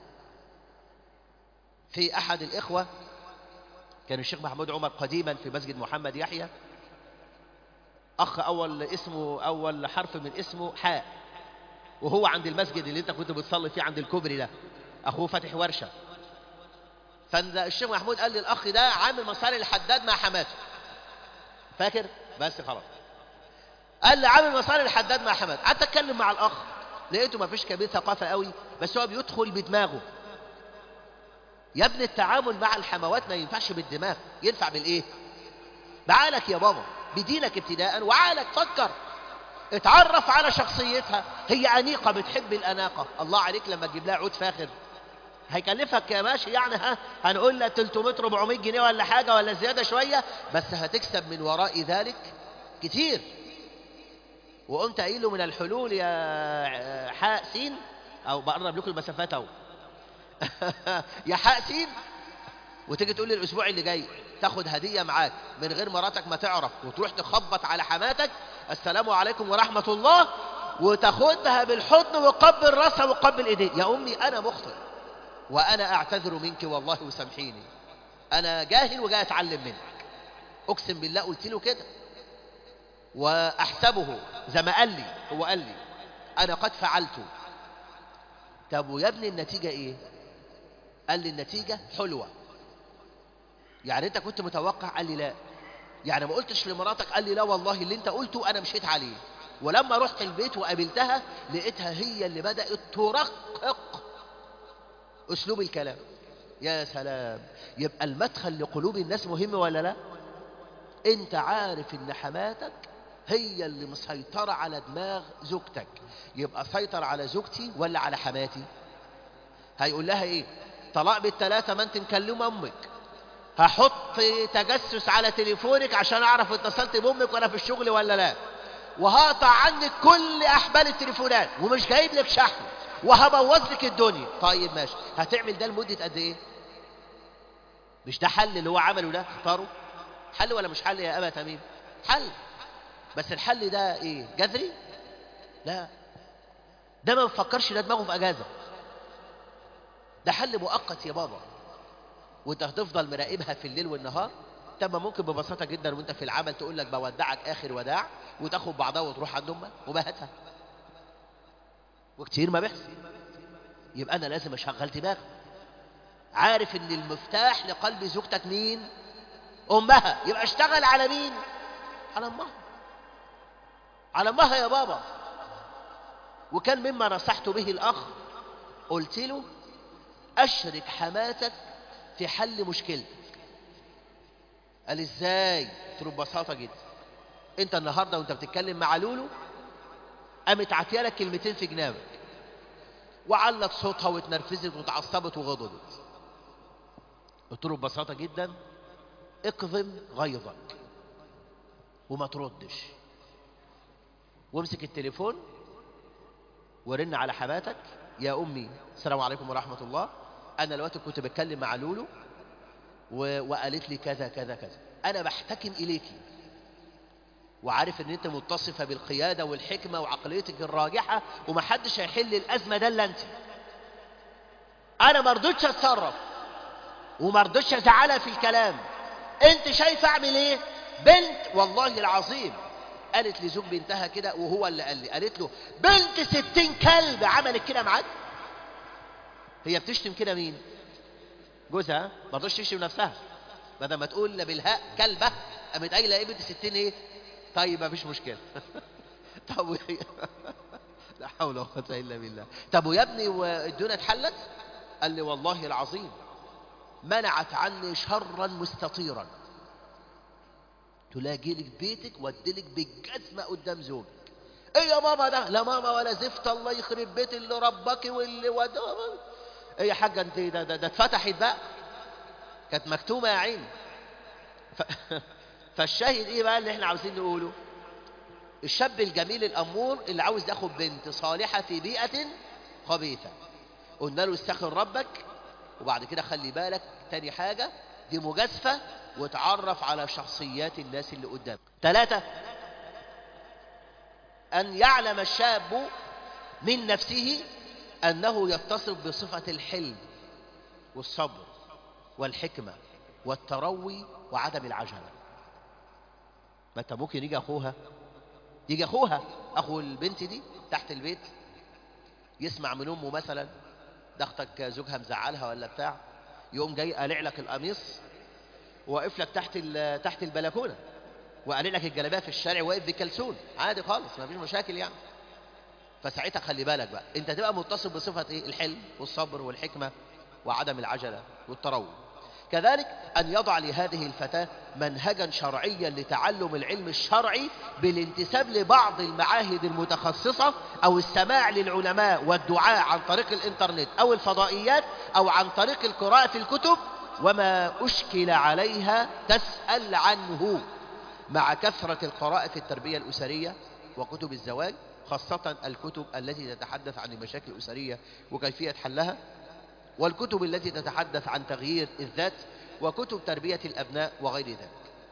في أحد الإخوة كان الشيخ محمود عمر قديما في مسجد محمد يحيى، أخ أول اسمه أول حرف من اسمه حاء، وهو عند المسجد اللي أنت كنت بتصلي فيه عند الكوبري ده، أخوه فاتح ورشة. فالشيخ محمود قال لي الأخ ده عامل مصاري الحداد مع حماته، فاكر؟ بس خلاص. قال لي عامل مصاري الحداد مع حماته. قعدت أتكلم مع الأخ، لقيته ما فيش كبير ثقافة قوي، بس هو بيدخل بدماغه. يا ابن التعامل مع الحموات ما ينفعش بالدماغ، ينفع بالايه؟ بعقلك يا بابا، بدينك ابتداء، وعقلك فكر، اتعرف على شخصيتها. هي أنيقة بتحب الأناقة، الله عليك لما تجيب لها عود فاخر هيكلفك يا ماشي يعني، ها هنقول لها ثلاثمائة أربعمائة جنيه ولا حاجة ولا زيادة شوية، بس هتكسب من وراء ذلك كتير. وقمت قايل له من الحلول يا حاء سين، أو بقرب لكم المسافات أهو. يا حاء سين، وتيجي تقول لي الاسبوع اللي جاي تاخد هديه معاك من غير مراتك ما تعرف، وتروح تخبط على حماتك السلام عليكم ورحمه الله، وتاخدها بالحضن وقبل راسها وقبل ايديها. يا امي انا مخطئ وانا اعتذر منك والله وسامحيني، انا جاهل وجاي اتعلم منك. اقسم بالله قلت له كده، واحسبه زي ما قال لي، هو قال لي انا قد فعلته. طب ويا ابني النتيجه ايه؟ قال لي النتيجه حلوه. يعني انت كنت متوقع؟ قال لي لا. يعني ما قلتش لمراتك؟ قال لي لا والله اللي انت قلته انا مشيت عليه. ولما رحت البيت وقابلتها لقيتها هي اللي بدأت ترقق اسلوب الكلام. يا سلام، يبقى المدخل لقلوب الناس مهم ولا لا؟ انت عارف ان حماتك هي اللي مسيطرة على دماغ زوجتك، يبقى سيطر على زوجتي ولا على حماتي؟ هيقول لها ايه؟ طلاق بالثلاثة، ما انت مكلمة امك، هحط تجسس على تليفونك عشان اعرف اتصلت بامك وانا في الشغل ولا لا، وهقطع عنك كل احبال التليفونات، ومش جايب لك شحن، وهبوظ لك الدنيا. طيب ماشي، هتعمل ده لمدة قد ايه؟ مش ده حل اللي هو عمله ده؟ اختاره حل ولا مش حل يا ابا تميم؟ حل. بس الحل ده ايه؟ جذري؟ لا، ده ما بفكرش، لا دماغه في اجازة، ده حل مؤقت يا بابا، وانت هتفضل مراقبها في الليل والنهار. طب ممكن ببساطه جدا وانت في العمل تقول لك بودعك اخر وداع، وتاخد بعضها وتروح عند امك وبهتها، وكتير ما بيحصل. يبقى انا لازم اشغل دماغي، عارف ان المفتاح لقلب زوجتك مين؟ امها. يبقى اشتغل على مين؟ على امها، على امها يا بابا. وكان مما نصحت به الاخ، قلت له اشرك حماتك في حل مشكلتك. قال ازاي؟ قلت له ببساطه جدا، انت النهارده وانت بتتكلم مع لولو قامت عاتيه لك كلمتين في جنابك، وعلت صوتها واتنرفزت وتعصبت وغضبت. قلت له ببساطه جدا اكظم غيظك وما تردش، وامسك التليفون ورن على حماتك، يا امي السلام عليكم ورحمه الله، انا دلوقتي كنت بتكلم مع لولو و... وقالت لي كذا كذا كذا، انا بحتكم اليكي وعارف ان انت متصفه بالقياده والحكمه وعقليتك الراجحه، ومحدش هيحل الازمه ده الا انت. انا ما رضيتش اتصرف، وما رضيتش ازعلها في الكلام. انت شايف اعمل ايه؟ بنت والله العظيم قالت لزوج بنتها كده، وهو اللي قال لي، قالت له بنت ستين كلب عملت كده معاك. هي بتشتم كده مين؟ جوزها. ما رضيتش تشتم نفسها، بدل ما تقول بالهاء كلبه قامت قايله ايه؟ بنت ستين ايه؟ طيب مفيش مشكله. طب وهي لا حول ولا قوه الا بالله. طب ويا ابني والدنيا اتحلت؟ قال لي والله العظيم منعت عني شرا مستطيرا. تلاقي لك بيتك ودلك بالجزمه قدام زوجك. ايه يا ماما ده؟ لا ماما ولا زفت، الله يخرب بيت اللي ربك واللي ود. ايه يا حاجه انت؟ ده ده, ده اتفتحت بقى، كانت مكتومه يا عين. ف... فالشاهد ايه بقى اللي احنا عاوزين نقوله؟ الشاب الجميل الامور اللي عاوز ياخد بنت صالحه في بيئه خبيثه، قلنا له استخر ربك، وبعد كده خلي بالك تاني حاجه دي مجازفه، وتعرف على شخصيات الناس اللي قدامك. ثلاثة، أن يعلم الشاب من نفسه أنه يتصف بصفة الحلم والصبر والحكمة والتروي وعدم العجلة. ما انت ممكن يجي أخوها يجي أخوها أخو البنت دي تحت البيت، يسمع من أمه مثلا ده أختك زوجها مزعلها ولا بتاع، يقوم جاي قالع لك القميص واقف لك تحت تحت البلكونه، وقالع لك الجلابيه في الشارع، واقف بكلسون عادي خالص، ما فيش مشاكل يعني. فساعتها خلي بالك بقى، انت تبقى متصف بصفه ايه؟ الحلم والصبر والحكمه وعدم العجله والتروي. كذلك ان يضع لهذه الفتاه منهجا شرعيا لتعلم العلم الشرعي بالانتساب لبعض المعاهد المتخصصه، او السماع للعلماء والدعاء عن طريق الانترنت او الفضائيات، او عن طريق القراءه في الكتب، وما أشكل عليها تسأل عنه، مع كثرة القراءة في التربية الأسرية وكتب الزواج، خاصة الكتب التي تتحدث عن المشاكل الأسرية وكيفية حلها، والكتب التي تتحدث عن تغيير الذات، وكتب تربية الأبناء وغير ذلك.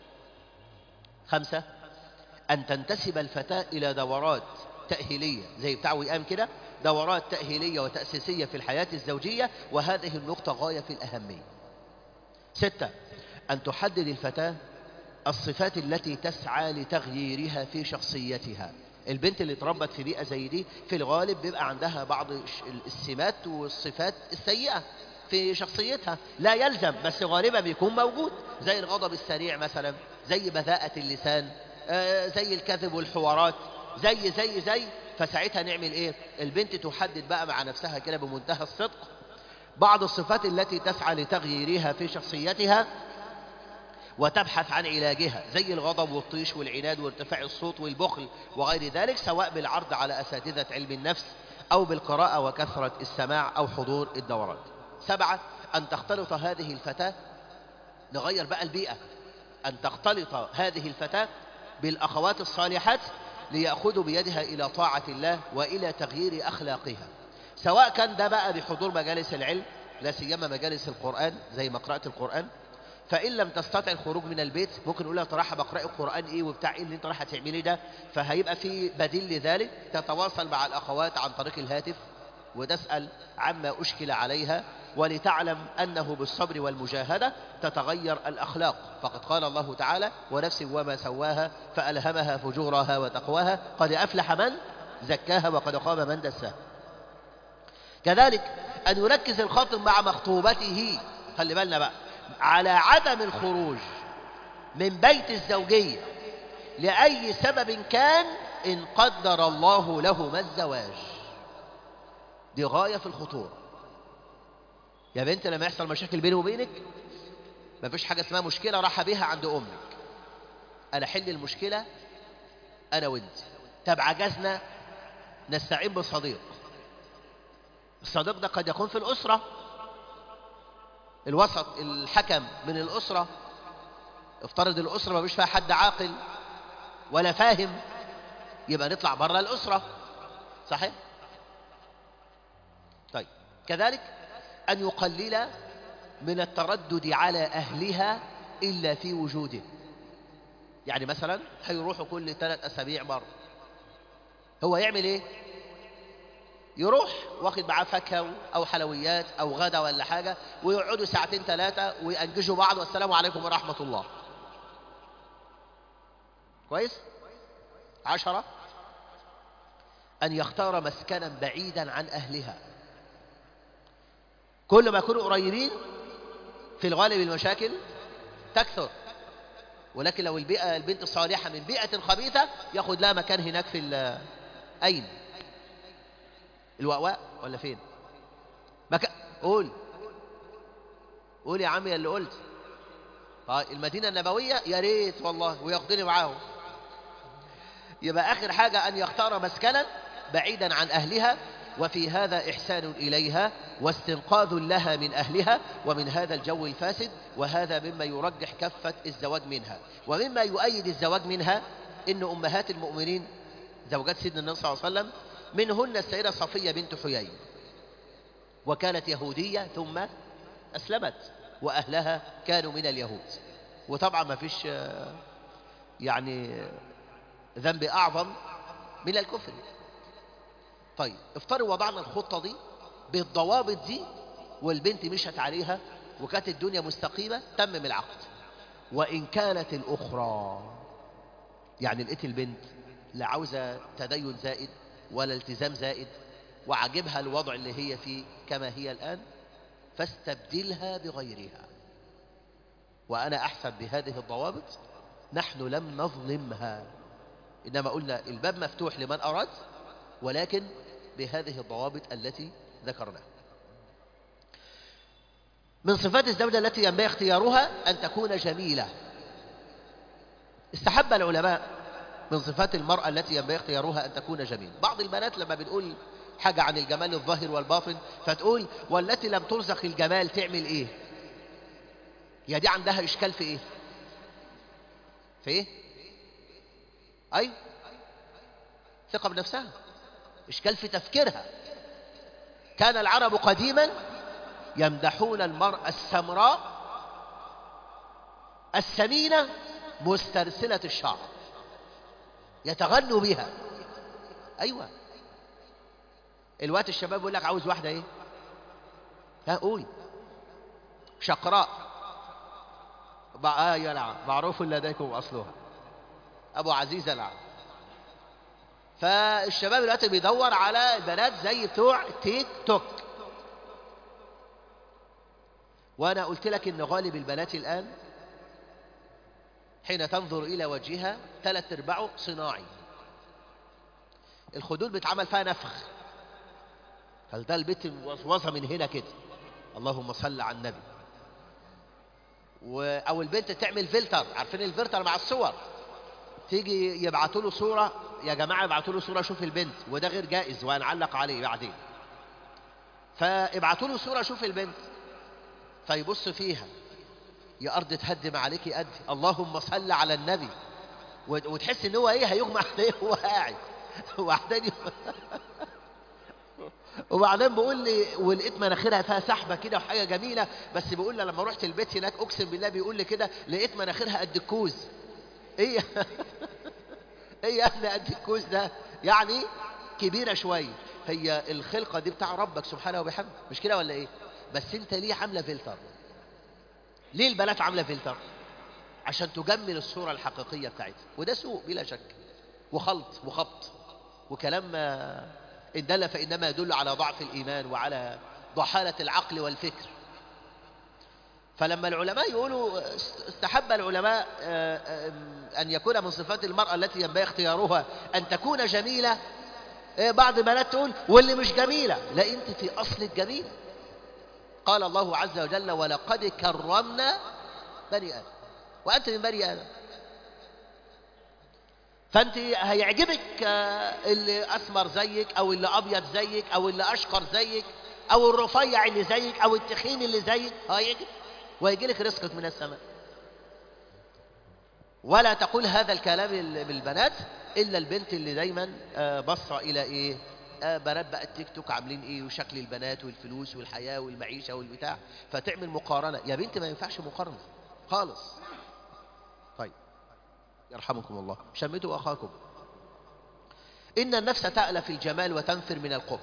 خمسة، أن تنتسب الفتاة إلى دورات تأهيلية زي بتاع وئام كده، دورات تأهيلية وتأسيسية في الحياة الزوجية، وهذه النقطة غاية في الأهمية. ستة، أن تحدد الفتاة الصفات التي تسعى لتغييرها في شخصيتها. البنت اللي اتربت في بيئة زي دي في الغالب بيبقى عندها بعض السمات والصفات السيئة في شخصيتها، لا يلزم بس غالبا بيكون موجود، زي الغضب السريع مثلا، زي بذاءة اللسان، آه زي الكذب والحوارات، زي زي زي فساعتها نعمل ايه؟ البنت تحدد بقى مع نفسها كده بمنتهى الصدق بعض الصفات التي تسعى لتغييرها في شخصيتها، وتبحث عن علاجها، زي الغضب والطيش والعناد وارتفاع الصوت والبخل وغير ذلك، سواء بالعرض على أساتذة علم النفس أو بالقراءة وكثرة السماع أو حضور الدورات. سبعة، أن تختلط هذه الفتاة، نغير بقى البيئة، أن تختلط هذه الفتاة بالأخوات الصالحات ليأخذوا بيدها إلى طاعة الله وإلى تغيير أخلاقها، سواء كان ده بقى بحضور مجالس العلم، لا سيما مجالس القرآن زي مقرأة القرآن. فإن لم تستطع الخروج من البيت، ممكن نقول لها تراح بقرأ القرآن إيه وبتاع إيه اللي أنت راح تعملي ده، فهيبقى في بديل لذلك، تتواصل مع الأخوات عن طريق الهاتف وتسأل عما أشكل عليها، ولتعلم أنه بالصبر والمجاهدة تتغير الأخلاق، فقد قال الله تعالى: ونفس وما سواها فألهمها فجورها وتقواها قد أفلح من زكاها وقد خاب من دساها. كذلك أن يركز الخاطب مع مخطوبته، خلي بالنا بقى، على عدم الخروج من بيت الزوجية لأي سبب كان إن قدر الله لهما الزواج. دي غاية في الخطورة يا بنت. لما يحصل مشاكل بيني وبينك، ما فيش حاجة اسمها مشكلة راح بيها عند أمك، أنا حل المشكلة أنا وانت. طب عجزنا، نستعين بصديق. الصديق ده قد يكون في الأسرة، الوسط الحكم من الأسرة. افترض الأسرة ما فيش فيها حد عاقل ولا فاهم، يبقى نطلع بره الأسرة، صحيح؟ طيب، كذلك أن يقلل من التردد على أهلها إلا في وجوده. يعني مثلا هيروحوا كل ثلاث أسابيع مرة، هو يعمل إيه؟ يروح واخد معاه فاكهة أو حلويات أو غدا ولا حاجة، ويقعدوا ساعتين ثلاثة ويأنججوا بعض، والسلام عليكم ورحمة الله. كويس؟ عشرة، أن يختار مسكنا بعيدا عن أهلها. كل ما يكونوا قريبين في الغالب المشاكل تكثر، ولكن لو البيئة البنت الصالحة من بيئة خبيثة ياخد لها مكان هناك في ال- أين؟ الوأواء ولا فين؟ مكان. قول قول يا عمي اللي قلت. طيب المدينة النبوية يا ريت والله وياخدني معاهم. يبقى آخر حاجة أن يختار مسكنا بعيدا عن أهلها، وفي هذا إحسان إليها واستنقاذ لها من أهلها ومن هذا الجو الفاسد، وهذا مما يرجح كفة الزواج منها. ومما يؤيد الزواج منها إن أمهات المؤمنين زوجات سيدنا النبي صلى الله عليه وسلم منهن السيدة صفية بنت حيي، وكانت يهودية ثم أسلمت، وأهلها كانوا من اليهود. وطبعا ما فيش يعني ذنب أعظم من الكفر. طيب افترضوا وضعنا الخطة دي بالضوابط دي، والبنت مشت عليها وكانت الدنيا مستقيمة، تمم العقد. وإن كانت الأخرى، يعني لقيت البنت لا عاوزة تدين زائد ولا التزام زائد، وعجبها الوضع اللي هي فيه كما هي الآن، فاستبدلها بغيرها. وأنا أحسب بهذه الضوابط نحن لم نظلمها، إنما قلنا الباب مفتوح لمن أراد، ولكن بهذه الضوابط التي ذكرناها. من صفات الزوجة التي ينبغي اختيارها أن تكون جميلة. استحب العلماء من صفات المرأة التي ينبغي اختيارها أن تكون جميلة. بعض البنات لما بنقول حاجة عن الجمال الظاهر والباطن فتقول والتي لم ترزق الجمال تعمل إيه؟ هي دي عندها إشكال في إيه؟ في إيه؟ أي ثقة بنفسها، إشكال في تفكيرها. كان العرب قديما يمدحون المرأة السمراء السمينة مسترسلة الشعر، يتغنوا بها. أيوة، الوقت الشباب يقول لك عاوز واحدة إيه؟ ها قول. شقراء. آه يلعب معروف لديكم أصلها. أبو عزيز يلعب. فالشباب دلوقتي بيدور على البنات زي بتوع تيك توك. وانا قلت لك ان غالب البنات الان حين تنظر الى وجهها ثلاث ارباعه صناعي. الخدود بيتعمل فيها نفخ، هل ده البيت وصوصه من هنا كده، اللهم صل على النبي. و... او البنت تعمل فلتر، عارفين الفلتر مع الصور، تيجي يبعتوا له صوره، يا جماعه يبعتوا له صوره شوف البنت، وده غير جائز وهنعلق عليه بعدين. فابعتوا له صوره شوف البنت، فيبص فيها، يا ارض تهدم عليكي قد اللهم صل على النبي، وتحس ان هو ايه هيغمى عليه وهو قاعد. وبعدين وبعدين بيقول لي ولقيت مناخيرها فيها سحبه كده وحاجه جميله، بس بيقول لي لما رحت البيت هناك اقسم بالله بيقول لي كده لقيت مناخيرها قد الكوز. ايه ايه يا ابني قد الكوز ده؟ يعني كبيره شويه. هي الخلقه دي بتاع ربك سبحانه وبحمده، مش كده ولا ايه؟ بس انت ليه عامله فلتر؟ ليه البنات عامله فلتر؟ عشان تجمل الصوره الحقيقيه بتاعتها، وده سوء بلا شك، وخلط وخبط وكلام إن دل فإنما يدل على ضعف الإيمان وعلى ضحالة العقل والفكر. فلما العلماء يقولوا استحب العلماء أن يكون من صفات المرأة التي ينبغي اختيارها أن تكون جميلة، بعض البنات تقول واللي مش جميلة، لا أنت في أصل الجميلة. قال الله عز وجل ولقد كرمنا بني آدم، وأنت من بني آدم. فأنت هيعجبك اللي أسمر زيك أو اللي أبيض زيك أو اللي أشقر زيك أو الرفيع اللي زيك أو التخين اللي زيك، هيعجب ويجي لك رزقك من السماء. ولا تقول هذا الكلام بالبنات إلا البنت اللي دايما بصة إلى إيه؟ بنات بقى التيك توك عاملين إيه وشكل البنات والفلوس والحياة والمعيشة والبتاع، فتعمل مقارنة. يا بنت ما ينفعش مقارنة خالص. طيب يرحمكم الله، شمتوا أخاكم. إن النفس تألف الجمال وتنفر من القبح،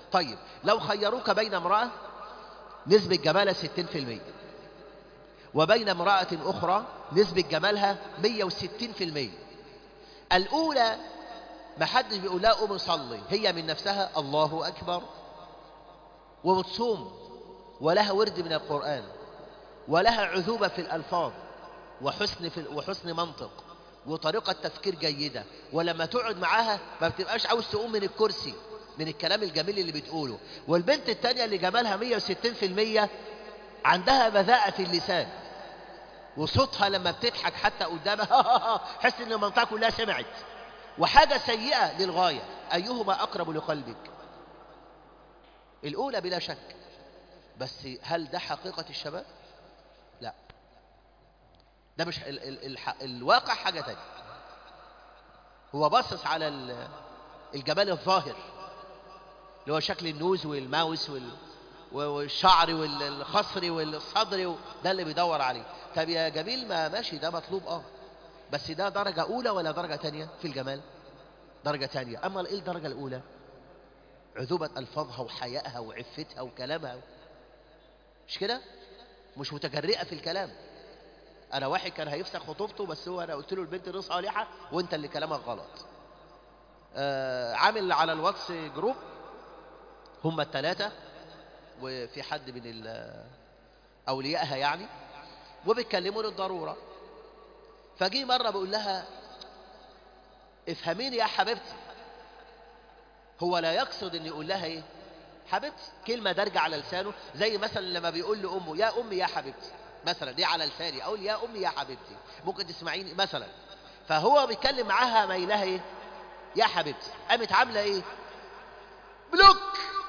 طيب لو خيروك بين امرأة نسبة جمالها ستين في المية وبين امرأة أخرى نسبة جمالها مية وستين في المية، الأولى ما حدش بيقول لها قوم صلي، هي من نفسها الله أكبر وبتصوم ولها ورد من القرآن ولها عذوبة في الألفاظ وحسن في وحسن منطق وطريقة تفكير جيدة، ولما تقعد معاها ما بتبقاش عاوز تقوم من الكرسي من الكلام الجميل اللي بتقوله. والبنت التانية اللي جمالها مية وستين في المية عندها بذاءة في اللسان وصوتها لما بتضحك حتى قدامها حس ان المنطقة كلها سمعت، وحاجة سيئة للغاية. أيهما أقرب لقلبك؟ الأولى بلا شك، بس هل ده حقيقة الشباب؟ لا، ده مش ال ال ال الواقع حاجة تانية. هو باصص على الجمال الظاهر اللي هو شكل النوز والماوس وال والشعر والخصر والصدر، ده اللي بيدور عليه. طب يا جميل ما ماشي، ده مطلوب اه، بس ده درجة أولى ولا درجة تانية في الجمال؟ درجة تانية. أما إيه الدرجة الأولى؟ عذوبة ألفاظها وحيائها وعفتها وكلامها، مش كده؟ مش متجرئة في الكلام. أنا واحد كان هيفسخ خطوبته بس هو أنا قلت له البنت نص صالحة وأنت اللي كلامك غلط. آه عامل على الواتس جروب هم الثلاثة وفي حد من أوليائها يعني، وبيتكلموا للضرورة. فجي مرة بقول لها افهميني يا حبيبتي، هو لا يقصد ان يقول لها ايه حبيبتي، كلمة دارجة على لسانه، زي مثلا لما بيقول لأمه يا أمي يا حبيبتي مثلا، دي على لساني أقول يا أمي يا حبيبتي ممكن تسمعيني مثلا. فهو بيتكلم معاها ميلها ايه يا حبيبتي، قامت عاملة ايه بلوك.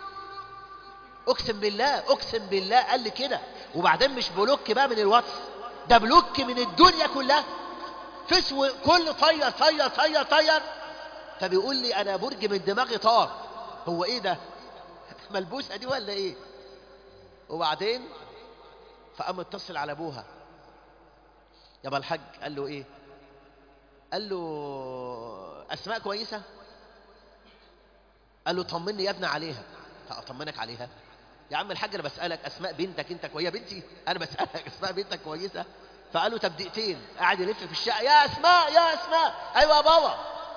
اقسم بالله اقسم بالله قال لي كده. وبعدين مش بلوك بقى من الواتس، ده بلوك من الدنيا كلها، فسو كل طير طير طير طير. فبيقول لي انا برج من دماغي طار، هو ايه ده ملبوسه دي ولا ايه؟ وبعدين فقام اتصل على ابوها، يابا الحاج. قال له ايه؟ قال له اسماء كويسه؟ قال له طمني يا ابني عليها. اطمنك عليها يا عم الحاج؟ انا بسالك اسماء بنتك انت كويسه؟ بنتي انا بسالك اسماء بنتك كويسه؟ فقال له طب دقيقتين. قاعد يلف في الشقه يا اسماء يا اسماء، ايوه يا بابا.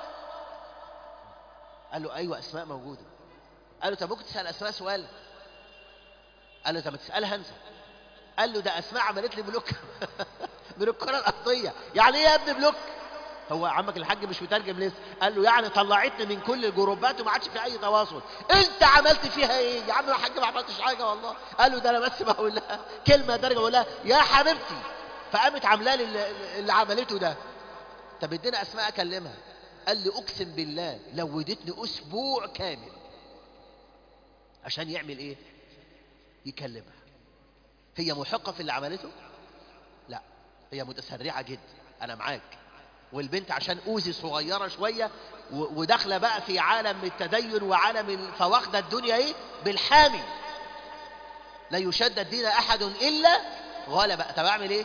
قال له ايوه اسماء موجوده. قال له طب ممكن تسال اسماء سؤال؟ قال له طب تسالها انت. قال له ده اسماء عملت لي بلوك من الكره الارضيه. يعني ايه يا ابني بلوك؟ هو عمك الحاج مش مترجم لسه. قال له يعني طلعتني من كل الجروبات وما عادش في اي تواصل. انت عملت فيها ايه يا عم الحاج؟ ما عملتش حاجه والله. قال له ده انا بس بقول لها كلمه درجه بقول لها يا حبيبتي، فقامت عامله لي اللي, اللي عملته ده. طب ادينا اسماء اكلمها. قال لي اقسم بالله لو ودتني اسبوع كامل عشان يعمل ايه؟ يكلمها. هي محقه في اللي عملته؟ لا، هي متسرعه جدا، انا معاك. والبنت عشان اوزي صغيره شويه وداخله بقى في عالم التدين وعالم فواخده الدنيا ايه بالحامي، لا يشد الدين احد الا غلب. طب اعمل ايه؟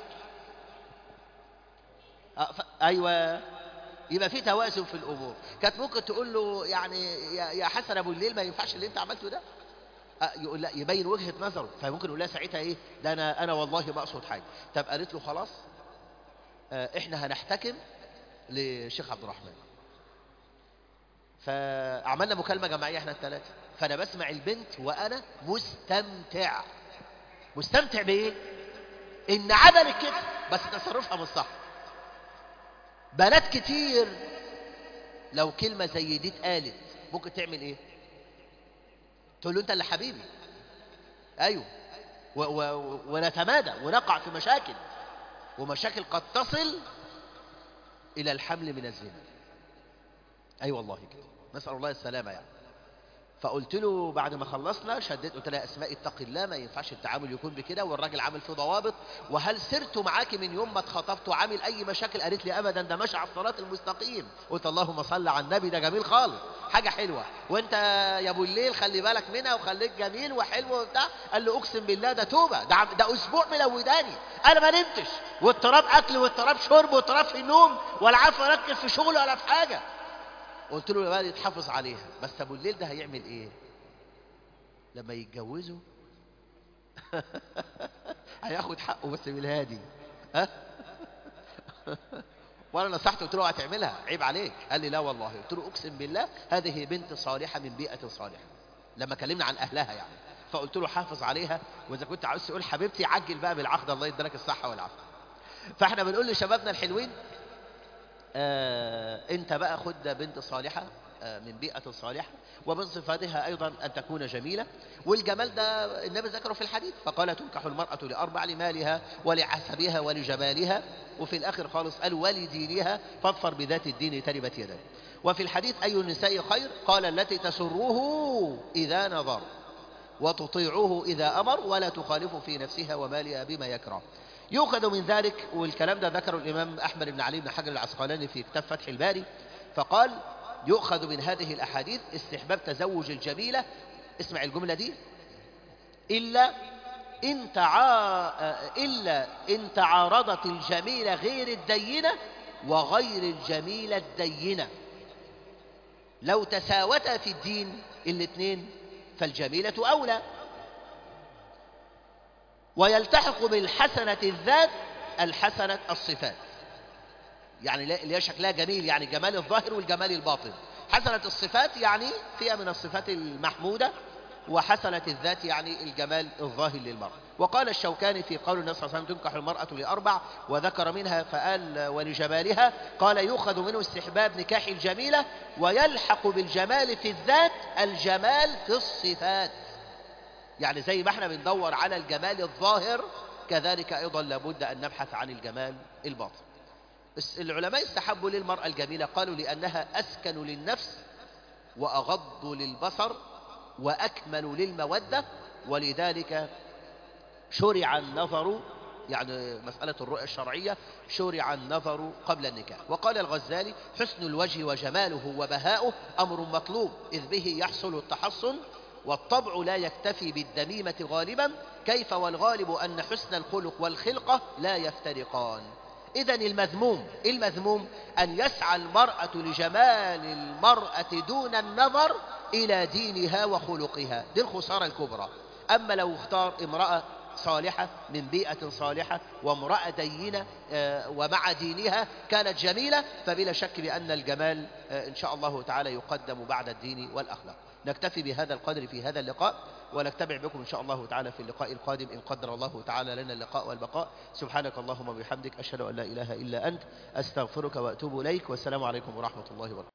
أه ف... ايوه، يبقى في توازن في الامور. كانت ممكن تقول له يعني يا, يا حسن ابو الليل ما ينفعش اللي انت عملته ده. أه يقول لا، يبين وجهه نظره. فممكن يقول لها ساعتها ايه ده انا انا والله ما اقصد حاجه. طب قالت له خلاص أه احنا هنحتكم لشيخ عبد الرحمن. فعملنا مكالمة جماعية احنا الثلاثة، فأنا بسمع البنت وأنا مستمتع. مستمتع بإيه؟ إن عملت كده بس تصرفها مش صح. بنات كتير لو كلمة زي دي اتقالت ممكن تعمل إيه؟ تقول له أنت اللي حبيبي. أيوه، و و ونتمادى ونقع في مشاكل، ومشاكل قد تصل إلى الحمل من الزنا. أي أيوة والله كده، نسأل الله السلامة يعني. فقلت له بعد ما خلصنا شديت قلت لها اسماء اتق الله، ما ينفعش التعامل يكون بكده، والراجل عامل فيه ضوابط. وهل سرت معاكي من يوم ما اتخطبت وعامل اي مشاكل؟ قالت لي ابدا، ده ماشي على الصراط المستقيم. قلت اللهم صل على النبي، ده جميل خالص، حاجه حلوه. وانت يا ابو الليل خلي بالك منها وخليك جميل وحلو وبتاع. قال له اقسم بالله ده توبه، ده ده اسبوع ملوداني، انا ما نمتش، واضطراب اكل واضطراب شرب واضطراب في النوم، ولا عارف اركز في شغل ولا في حاجه. قلت له يا ولد تحافظ عليها. بس ابو الليل ده هيعمل ايه؟ لما يتجوزوا هياخد حقه بس بالهادي. ها وانا نصحته قلت له هتعملها عيب عليك، قال لي لا والله. قلت له اقسم بالله هذه بنت صالحه من بيئه صالحه، لما كلمنا عن اهلها يعني. فقلت له حافظ عليها، واذا كنت عاوز تقول حبيبتي عجل بقى بالعقد، الله يديلك الصحه والعافيه. فاحنا بنقول لشبابنا الحلوين آه انت بقى خد بنت صالحه آه من بيئه صالحه، ومن صفاتها ايضا ان تكون جميله. والجمال ده النبي ذكره في الحديث، فقال تنكح المراه لاربع: لمالها ولحسبها ولجمالها، وفي الاخر خالص قال ولدينها فاظفر بذات الدين تربت يداك. وفي الحديث اي النساء خير؟ قال التي تسره اذا نظر وتطيعه اذا امر ولا تخالف في نفسها ومالها بما يكره. يؤخذ من ذلك، والكلام ده ذكره الإمام أحمد بن علي بن حجر العسقلاني في كتاب فتح الباري، فقال يؤخذ من هذه الأحاديث استحباب تزوج الجميلة، اسمع الجملة دي، إلا إن تعا... إلا إن تعارضت الجميلة غير الدينة وغير الجميلة الدينة، لو تساوتا في الدين الاثنين فالجميلة أولى. ويلتحق بالحسنة الذات الحسنة الصفات، يعني اللي هي شكلها جميل، يعني جمال الظاهر والجمال الباطن. حسنة الصفات يعني فيها من الصفات المحمودة، وحسنة الذات يعني الجمال الظاهر للمرأة. وقال الشوكاني في قول النبي صلى الله عليه وسلم تنكح المرأة لأربع، وذكر منها فقال ولجمالها، قال يؤخذ منه استحباب نكاح الجميلة، ويلحق بالجمال في الذات الجمال في الصفات. يعني زي ما احنا بندور على الجمال الظاهر، كذلك أيضا لابد أن نبحث عن الجمال الباطن. العلماء استحبوا للمرأة الجميلة، قالوا لأنها أسكن للنفس وأغض للبصر وأكمل للمودة، ولذلك شرع النظر، يعني مسألة الرؤية الشرعية شرع النظر قبل النكاح. وقال الغزالي حسن الوجه وجماله وبهاؤه أمر مطلوب، إذ به يحصل التحصن، والطبع لا يكتفي بالدميمة غالبا، كيف والغالب أن حسن الخلق والخلقة لا يفترقان. إذن المذموم المذموم أن يسعى المرأة لجمال المرأة دون النظر إلى دينها وخلقها، دي الخسارة الكبرى. أما لو اختار امرأة صالحة من بيئة صالحة وامرأة دينة ومع دينها كانت جميلة، فبلا شك بأن الجمال إن شاء الله تعالى يقدم بعد الدين والأخلاق. نكتفي بهذا القدر في هذا اللقاء، ونتبع بكم إن شاء الله تعالى في اللقاء القادم إن قدر الله تعالى لنا اللقاء والبقاء. سبحانك اللهم وبحمدك، أشهد أن لا إله إلا أنت، أستغفرك وأتوب إليك، والسلام عليكم ورحمة الله وبركاته.